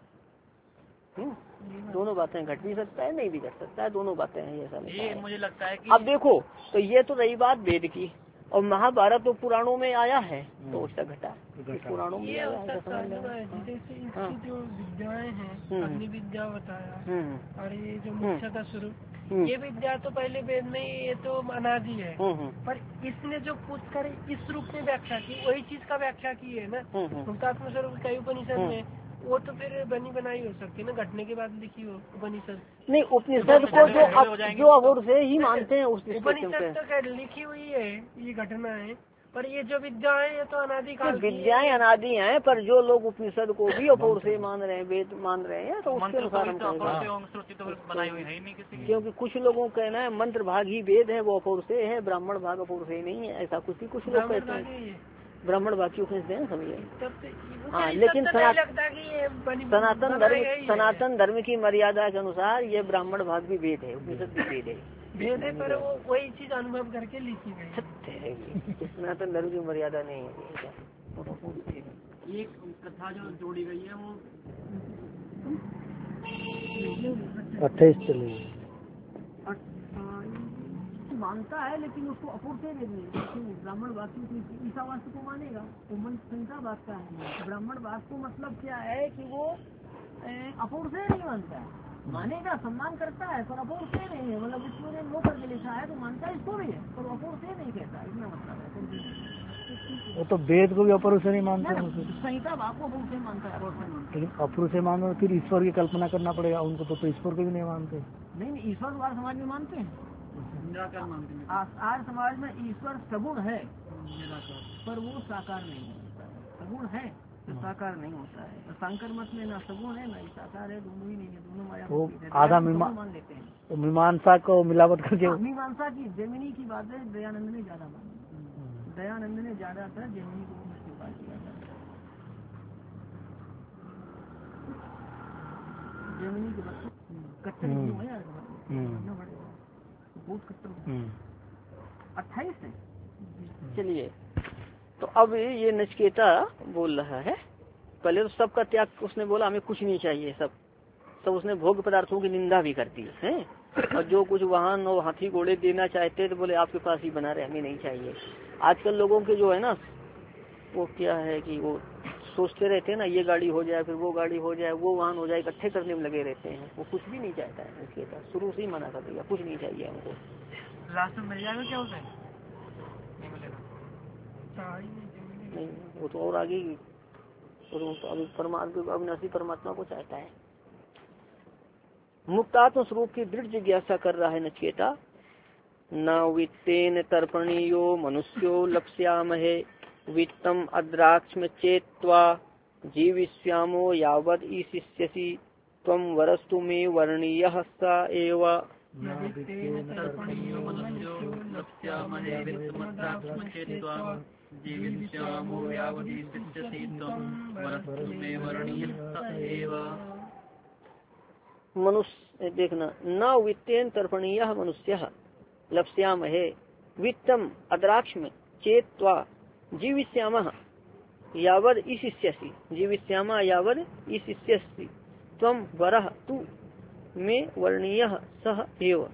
हम्म दोनों बातें घट भी सकता है, नहीं भी घट सकता है, दोनों बातें हैं, ऐसा नहीं। ये मुझे लगता है कि अब देखो, तो ये तो रही बात वेद की, और महाभारत तो पुराणों में आया है, तो उसका घटा पुराणों में आया है। जो विद्याएं हैं, अग्नि विद्या बताया, और ये जो मुख्यतः स्वरूप, ये विद्या तो पहले वेद में, ये तो अनादि है, पर इसने जो पूछ कर इस रूप में व्याख्या की, वही चीज का व्याख्या की है ना मुक्तात्म स्वरूप कई उपनिषद में, वो तो फिर बनी बनाई हो सकती है ना, घटने के बाद लिखी हो उपनिषद। नहीं, उपनिषद को जो जो अपूर्व से ही मानते हैं, उस उपनिषद तो लिखी हुई है ये घटना है, पर ये जो विद्याएं ये तो अनादिकाल विद्याएं अनादि हैं, पर जो लोग उपनिषद को भी अपूर्व से मान रहे हैं, वेद मान रहे हैं, तो उसके अनुसार हम कहेंगे। क्योंकि कुछ लोगों का कहना है मंत्र भाग ही वेद है, वो अपूर्व से है, ब्राह्मण भाग अपूर्व से नहीं है, ऐसा कुछ ही कुछ लोग कहते हैं। ब्राह्मण भाग क्यों कहते हैं समझे। हाँ, लेकिन सनातन धर्म सनातन धर्म की मर्यादा के अनुसार ये ब्राह्मण भाग भी वेद है, उपनिषद भी वेद है, वेद है, पर वो वही चीज अनुभव करके लिखी गई। सनातन धर्म की मर्यादा नहीं है। एक कथा जो जोड़ी गई है वो अट्ठाईस चलेगी, मानता है, लेकिन उसको अपूर्व से नहीं। ब्राह्मण वाक्य की ईसावास्य को मानेगा, वो मन संहिता बात का है। ब्राह्मण वाक्य को मतलब क्या है कि वो अपूर्व से नहीं मानता है, मानेगा, सम्मान करता है, पर अपूर्व से नहीं है। मतलब इसको ने नो करके लिखा है तो मानता है इसको भी है, पर अपूर्व से नहीं कहता, इतना मतलब है। वो तो वेद को भी अपूर्व से नहीं मानते, संहिता भाव को अपूर्व से मानता है, लेकिन अपूर्व से मानो फिर ईश्वर की कल्पना करना पड़ेगा उनको, तो, तो ईश्वर को भी नहीं मानते। नहीं, ईश्वर वार समाज में मानते हैं, आर्य समाज में ईश्वर सगुण है, पर वो साकार नहीं होता है। सगुण है तो साकार नहीं होता है। शंकर मत में ना सगुण है ना साकार है, दोनों ही नहीं है, दोनों माया तो आधा मान लेते हैं। तो मीमांसा को मिलावट करके मीमांसा की जमीनी की बात है, दयानंद ने ज्यादा मानी, दयानंद ने ज्यादातर जमीनी को स्वीकार किया था। जर्मनी के बाद कट्टर हम्म। जो है यार, हम्म। बहुत कट्टर हम्म। अट्ठाईस है। चलिए, तो अब ये नचिकेता बोल रहा है, पहले तो सबका त्याग उसने बोला, हमें कुछ नहीं चाहिए, सब सब उसने भोग पदार्थों की निंदा भी कर दी है। और जो कुछ वाहन और हाथी घोड़े देना चाहते तो बोले आपके पास ही बना रहे, हमें नहीं चाहिए। आजकल लोगों के जो है ना, वो क्या है कि वो सोचते रहते हैं ना, ये गाड़ी हो जाए, फिर वो गाड़ी हो जाए, वो वाहन हो जाए, इकट्ठे करने में लगे रहते हैं। वो कुछ भी नहीं चाहता है, इसके साथ शुरू से ही मना कर दिया, कुछ नहीं चाहिए हमको। लास्ट में मिल जाएगा क्या होता है? नहीं मिलेगा। नहीं, वो तो और आगे तो अभी परमात्मा अविनाशी परमात्मा को चाहता है। मुक्तात्म स्वरूप की दृढ़ जिज्ञासा कर रहा है नचिकेता। न वित्तेन तर्पणीयो मनुष्यो लप्स्यामहे वित्तम अद्राक्ष्म चेत्वा जीविष्यामो यावद ईशिष्यसि त्वं वरस्तु मे वर्णीयः स एव। मनुष्य देखना, न वित्तेन तर्पणीय मनुष्य लप्स्यामहे वित्तम अद्राक्ष्म चेत्वा जीविष्यामः यावद ईशिष्यसि जीविष्यामा यावद ईशिष्यसि त्वं वरः तु मे वर्णीयः सः एव।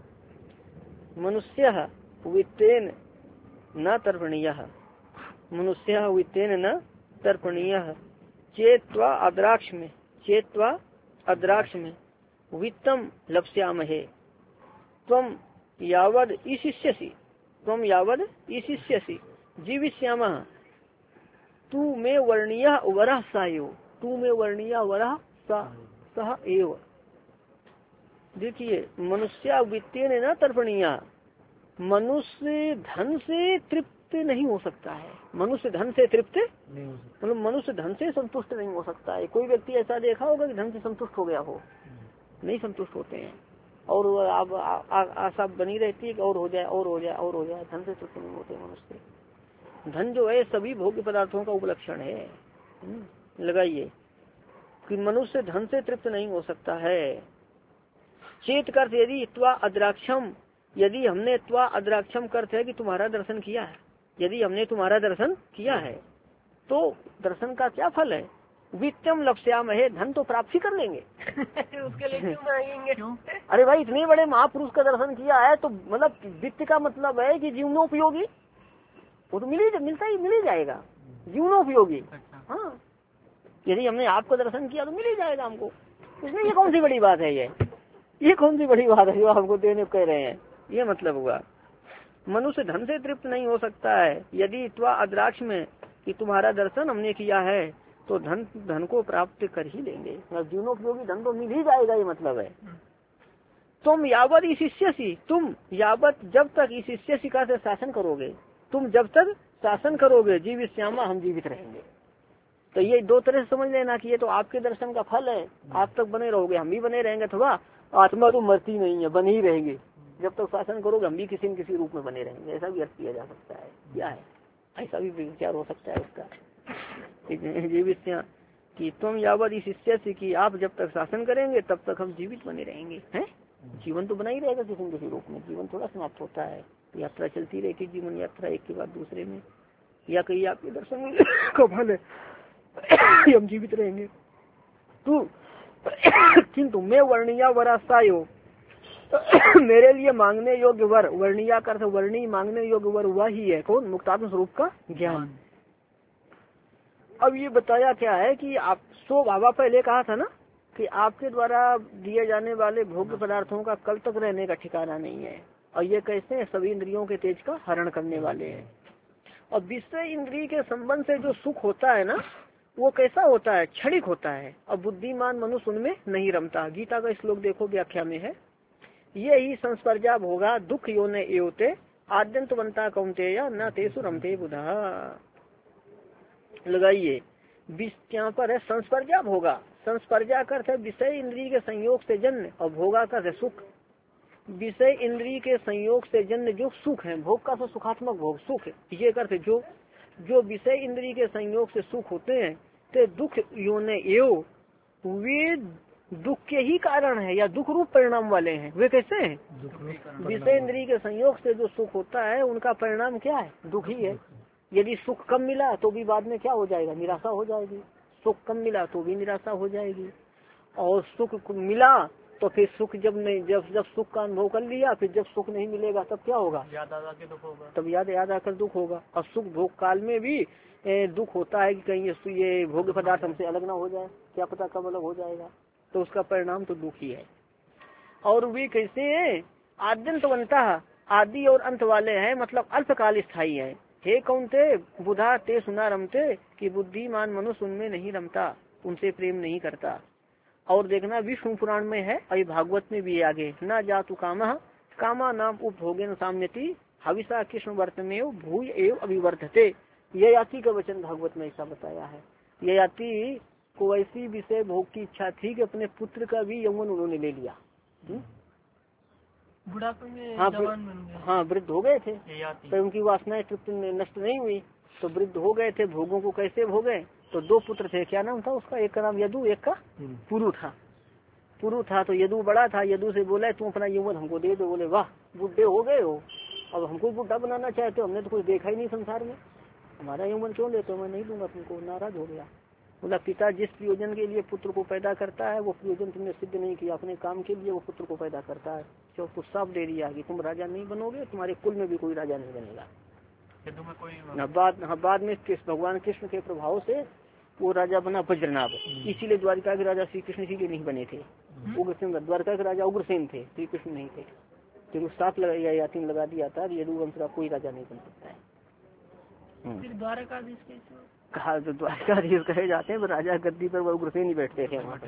मनुष्यः वित्तेन न तर्पणीयः मनुष्यः वित्तेन न तर्पणीयः चेत्वा अद्राक्ष्म चेत्वा अद्राक्ष्म वित्तम लप्स्यामहे त्वं यावद ईशिष्यसि त्वं यावद ईशिष्यसि जीविष्यामः तू मे वर्णीयः वरः स एव तू मे वर्णीयः वरः सः एव। देखिए, मनुष्य वित्तेन न तर्पणीय, मनुष्य धन से तृप्त नहीं हो सकता है। मनुष्य धन से तृप्त मतलब मनुष्य धन से संतुष्ट नहीं हो सकता है। कोई व्यक्ति ऐसा देखा होगा कि धन से संतुष्ट हो गया हो? नहीं संतुष्ट होते हैं, और अब आशा बनी रहती है कि और हो जाए और हो जाए और हो जाए। धन से तृप्त नहीं होते मनुष्य। धन जो है सभी भोग्य पदार्थों का उपलक्षण है। लगाइए कि मनुष्य धन से तृप्त नहीं हो सकता है। चेत कर्त यदि त्वा अद्राक्षम, यदि हमने त्वा अद्राक्षम कर्त है कि तुम्हारा दर्शन किया है, यदि हमने तुम्हारा दर्शन किया है तो दर्शन का क्या फल है? वित्तम लप्स्यामहे, धन तो प्राप्त ही कर लेंगे। उसके लिए क्यों मांगेंगे? क्यों? अरे भाई, इतने बड़े महापुरुष का दर्शन किया है तो मतलब वित्त का मतलब है कि जीवनोपयोगी, वो तो मिल ही मिलता ही मिल ही जाएगा, जीवनोपयोगी। हाँ, यदि हमने आपका दर्शन किया तो मिल ही जाएगा हमको। इसमें ये कौन सी बड़ी बात है? ये ये कौन सी बड़ी बात है जो हमको देने कह रहे हैं? ये मतलब हुआ मनुष्य धन से तृप्त नहीं हो सकता है। यदि त्वा अद्राक्ष में कि तुम्हारा दर्शन हमने किया है तो धन धन को प्राप्त कर ही लेंगे, मतलब जीवनोपयोगी धन तो मिल ही जाएगा, ये मतलब है। तुम यावत इस शिष्य तुम यावत जब तक इस शिष्य शिका से शासन करोगे, तुम जब तक शासन करोगे जीवित श्यामा, हम जीवित रहेंगे। तो ये दो तरह से समझ लेना कि ये तो आपके दर्शन का फल है, आप तक बने रहोगे, हम भी बने रहेंगे। थोड़ा आत्मा तो मरती नहीं है, बने ही रहेंगे। जब तक शासन करोगे हम भी किसी न किसी रूप में बने रहेंगे, ऐसा भी अर्थ किया जा सकता है। क्या है, ऐसा भी विचार हो सकता है उसका। जीवित कि तुम यावत इस शिष्य से कि आप जब तक शासन करेंगे तब तक हम जीवित बने रहेंगे। हैं, जीवन तो बना ही रहेगा किसी न किसी रूप में। जीवन थोड़ा समाप्त होता है, यात्रा चलती रहेगी, जीवन यात्रा एक के बाद दूसरे में, या कहीं आपके दर्शन का फल है हम जीवित रहेंगे। तू किंतु मैं वर्णिया वरास्तायो, मेरे लिए मांगने योग्य वर, वर्णिया का अर्थ वर्णी, मांगने योग्य वर हुआ ही है कौन? मुक्तात्म स्वरूप का ज्ञान। अब ये बताया क्या है कि आप सो बाबा पहले कहा था ना कि आपके द्वारा दिए जाने वाले भोग्य पदार्थों का कल तक रहने का ठिकाना नहीं है, और ये कैसे हैं? सभी इंद्रियों के तेज का हरण करने वाले हैं। और विषय इंद्रिय के संबंध से जो सुख होता है ना, वो कैसा होता है? क्षणिक होता है, और बुद्धिमान मनुष्य उनमें नहीं रमता। गीता का श्लोक देखो, व्याख्या में है, ये ही संस्पर्जा भोगा दुख योने एवते आद्यंत बनता कौनते या न तेसु रमते बुधा। लगाइए, यहाँ पर है संस्पर्जा भोगा। संस्पर्जा का अर्थ है विषय इंद्रिय के संयोग से जन्य, और भोगा का है सुख। विषय इंद्रिय के संयोग से जन्य जो सुख है, भोग का तो सुखात्मक भोग सुख, ये करते जो जो विषय इंद्रिय के संयोग से सुख होते हैं, ते दुख योने एव, वे दुख के ही कारण है या दुख रूप परिणाम वाले हैं। वे कैसे हैं? विषय इंद्रिय के संयोग से जो सुख होता है उनका परिणाम क्या है? दुख ही है। यदि सुख कम मिला तो भी बाद में क्या हो जाएगा? निराशा हो जाएगी। सुख कम मिला तो भी निराशा हो जाएगी, और सुख मिला तो फिर सुख जब नहीं जब जब सुख का अनुभव कर लिया, फिर जब सुख नहीं मिलेगा तब क्या होगा? याद आकर के दुख होगा। तब याद याद आकर दुख होगा। और सुख भोग काल में भी ए, दुख होता है कि कहीं ये, ये भोग्य पदार्थ हमसे अलग ना हो जाए, क्या पता कब अलग हो जाएगा, तो उसका परिणाम तो दुख ही है। और वे कैसे है? आद्यंतवंता, आदि और अंत वाले हैं, मतलब अल्पकाल स्थायी है। हे कौनते बुधा ते सुना रमते, कि बुद्धिमान मनुष्य उनमें नहीं रमता, उनसे प्रेम नहीं करता। और देखना विष्णु पुराण में है और भागवत में भी आगे, न जातु कामा कामा नाम उपभोगेन साम्यति हविषा कृष्ण वर्तमेव भूय एव अभिवर्धते। ये याति का वचन भागवत में ऐसा बताया है। ये याति को ऐसी विषय भोग की इच्छा थी कि अपने पुत्र का भी यौवन उन्होंने ले लिया। बुढ़ापे में हाँ जवान बन गए। हाँ वृद्ध हो गए थे, पर उनकी वासनाएं तृप्त नष्ट नहीं हुई, तो वृद्ध हो गए थे। भोगों को कैसे भोगे? तो दो पुत्र थे, क्या नाम था उसका? एक का नाम यदु, एक का पुरु था। पुरु था तो यदु बड़ा था। यदु से बोला तू अपना यौवन हमको दे दो। बोले वाह बुढ़े हो गए हो, अब हमको बुढ़ा बनाना चाहते हो, हमने तो कुछ देखा ही नहीं संसार में, हमारा यौवन क्यों लेते हो? मैं नहीं दूंगा तुमको। नाराज हो गया। बोला पिता जिस प्रयोजन के लिए पुत्र को पैदा करता है वो प्रयोजन तुमने सिद्ध नहीं किया, अपने काम के लिए वो पुत्र को पैदा करता है। जो कुछ साफ दे दिया कि तुम राजा नहीं बनोगे, तुम्हारे कुल में भी कोई राजा नहीं बनेगा। बाद हाँ बाद में भगवान कृष्ण के प्रभाव से वो राजा बना वज्रनाभ। इसीलिए द्वारिका के राजा श्री कृष्ण इसीलिए नहीं बने थे। उग्रसेन, द्वारका के राजा उग्रसेन थे, श्री कृष्ण नहीं थे। फिर साफ लगा या तीन लगा दिया था, यदुवंश का कोई राजा नहीं बन सकता है। फिर द्वारकाधीश कैसे? कहा तो द्वारकाधीश कहे जाते हैं, राजा गद्दी पर वो उग्रसेन ही बैठते थे वहाँ पे।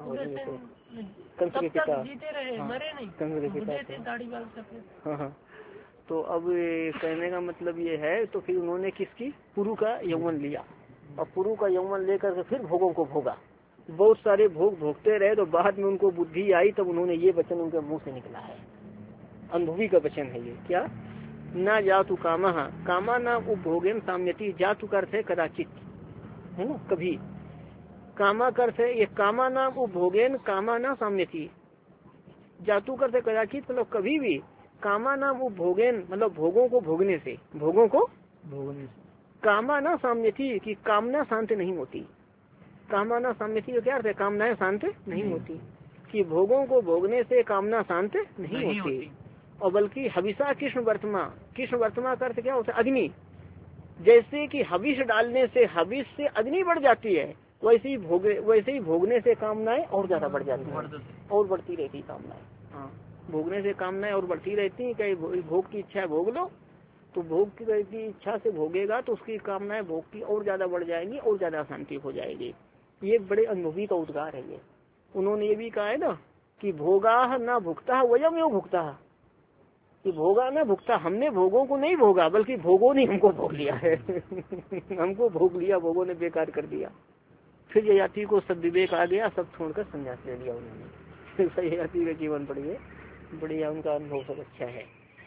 कंस के पिता जीते रहे, मरे नहीं, कंस के पिता थे। दाढ़ी बाल सफेद। हाँ हाँ। तो अब कहने का मतलब ये है, तो फिर उन्होंने किसकी? पुरु का यौवन लिया, और पुरु का यौवन लेकर के फिर भोगों को भोगा। बहुत सारे भोग भोगते रहे, तो बाद में उनको बुद्धि आई, तब उन्होंने ये वचन उनके मुंह से निकला है। अनुभवी का वचन है ये। क्या? ना जातु कामा कामा नाम उपभोगेन साम्यति। जातु का अर्थ है कदाचित, है ना, कभी। कामा का अर्थ है ये कामा नाम उपभोगेन कामा ना साम्यति। जातु का अर्थ है कदाचित, मतलब कभी भी। कामा नाम उपभोगेन मतलब भोगों को भोगने से, भोगों को भोगने से। कामा ना साम्यति की कामना शांत नहीं होती। कामा ना साम्यति का क्या अर्थ है? कामनाएं शांत नहीं होती, कि भोगों को भोगने से कामना शांत नहीं, नहीं होती, होती। और बल्कि हविषा कृष्ण वर्तमा। कृष्ण वर्तमा का अर्थ क्या होता है? अग्नि। जैसे कि हविष डालने से हविष से अग्नि बढ़ जाती है, वैसे ही भोगे वैसे ही भोगने से कामनाएं और ज्यादा बढ़ जाती है, और बढ़ती रहती कामनाएं। हाँ, भोगने से कामनाएं और बढ़ती रहती है। कहीं भोग की इच्छा भोग लो, तो भोग की इच्छा से भोगेगा तो उसकी कामनाएं भोग की और ज्यादा बढ़ जाएंगी, और ज्यादा शांति हो जाएगी। ये बड़े अनुभवी का उद्गार है ये। उन्होंने ये भी कहा है ना कि भोगा न भुगता वयम यो भुगता, कि भोगा न भुगता, हमने भोगों को नहीं भोगा, बल्कि भोगों ने हमको भोग लिया है। हमको भोग लिया, भोगों ने बेकार कर दिया। फिर ययाति को सब विवेक आ गया, सब छोड़कर संन्यास ले लिया उन्होंने। ययाति का जीवन बढ़िया बढ़िया, उनका अनुभव सब अच्छा है।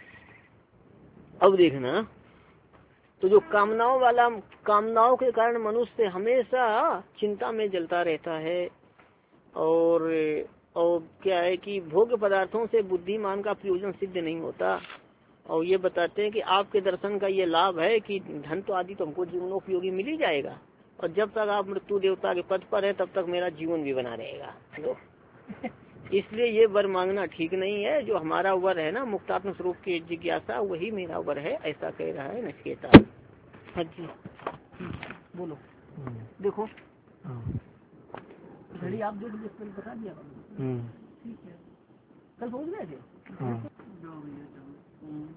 अब देखना, तो जो कामनाओं वाला, कामनाओं के कारण मनुष्य हमेशा चिंता में जलता रहता है, और और क्या है कि भोग्य पदार्थों से बुद्धिमान का प्रयोजन सिद्ध नहीं होता। और ये बताते हैं कि आपके दर्शन का ये लाभ है कि धन तो आदि तो हमको जीवनोपयोगी मिल ही जाएगा, और जब तक आप मृत्यु देवता के पद पर है तब तक मेरा जीवन भी बना रहेगा। तो इसलिए ये वर मांगना ठीक नहीं है। जो हमारा वर है ना, मुक्तात्म स्वरूप की जिज्ञासा, वही मेरा वर है, ऐसा कह रहा है नचिकेता। हाँ जी बोलो। देखो घड़ी आप देख लीजिए, कल बता दिया। ठीक है, कल पहुँच गए थे।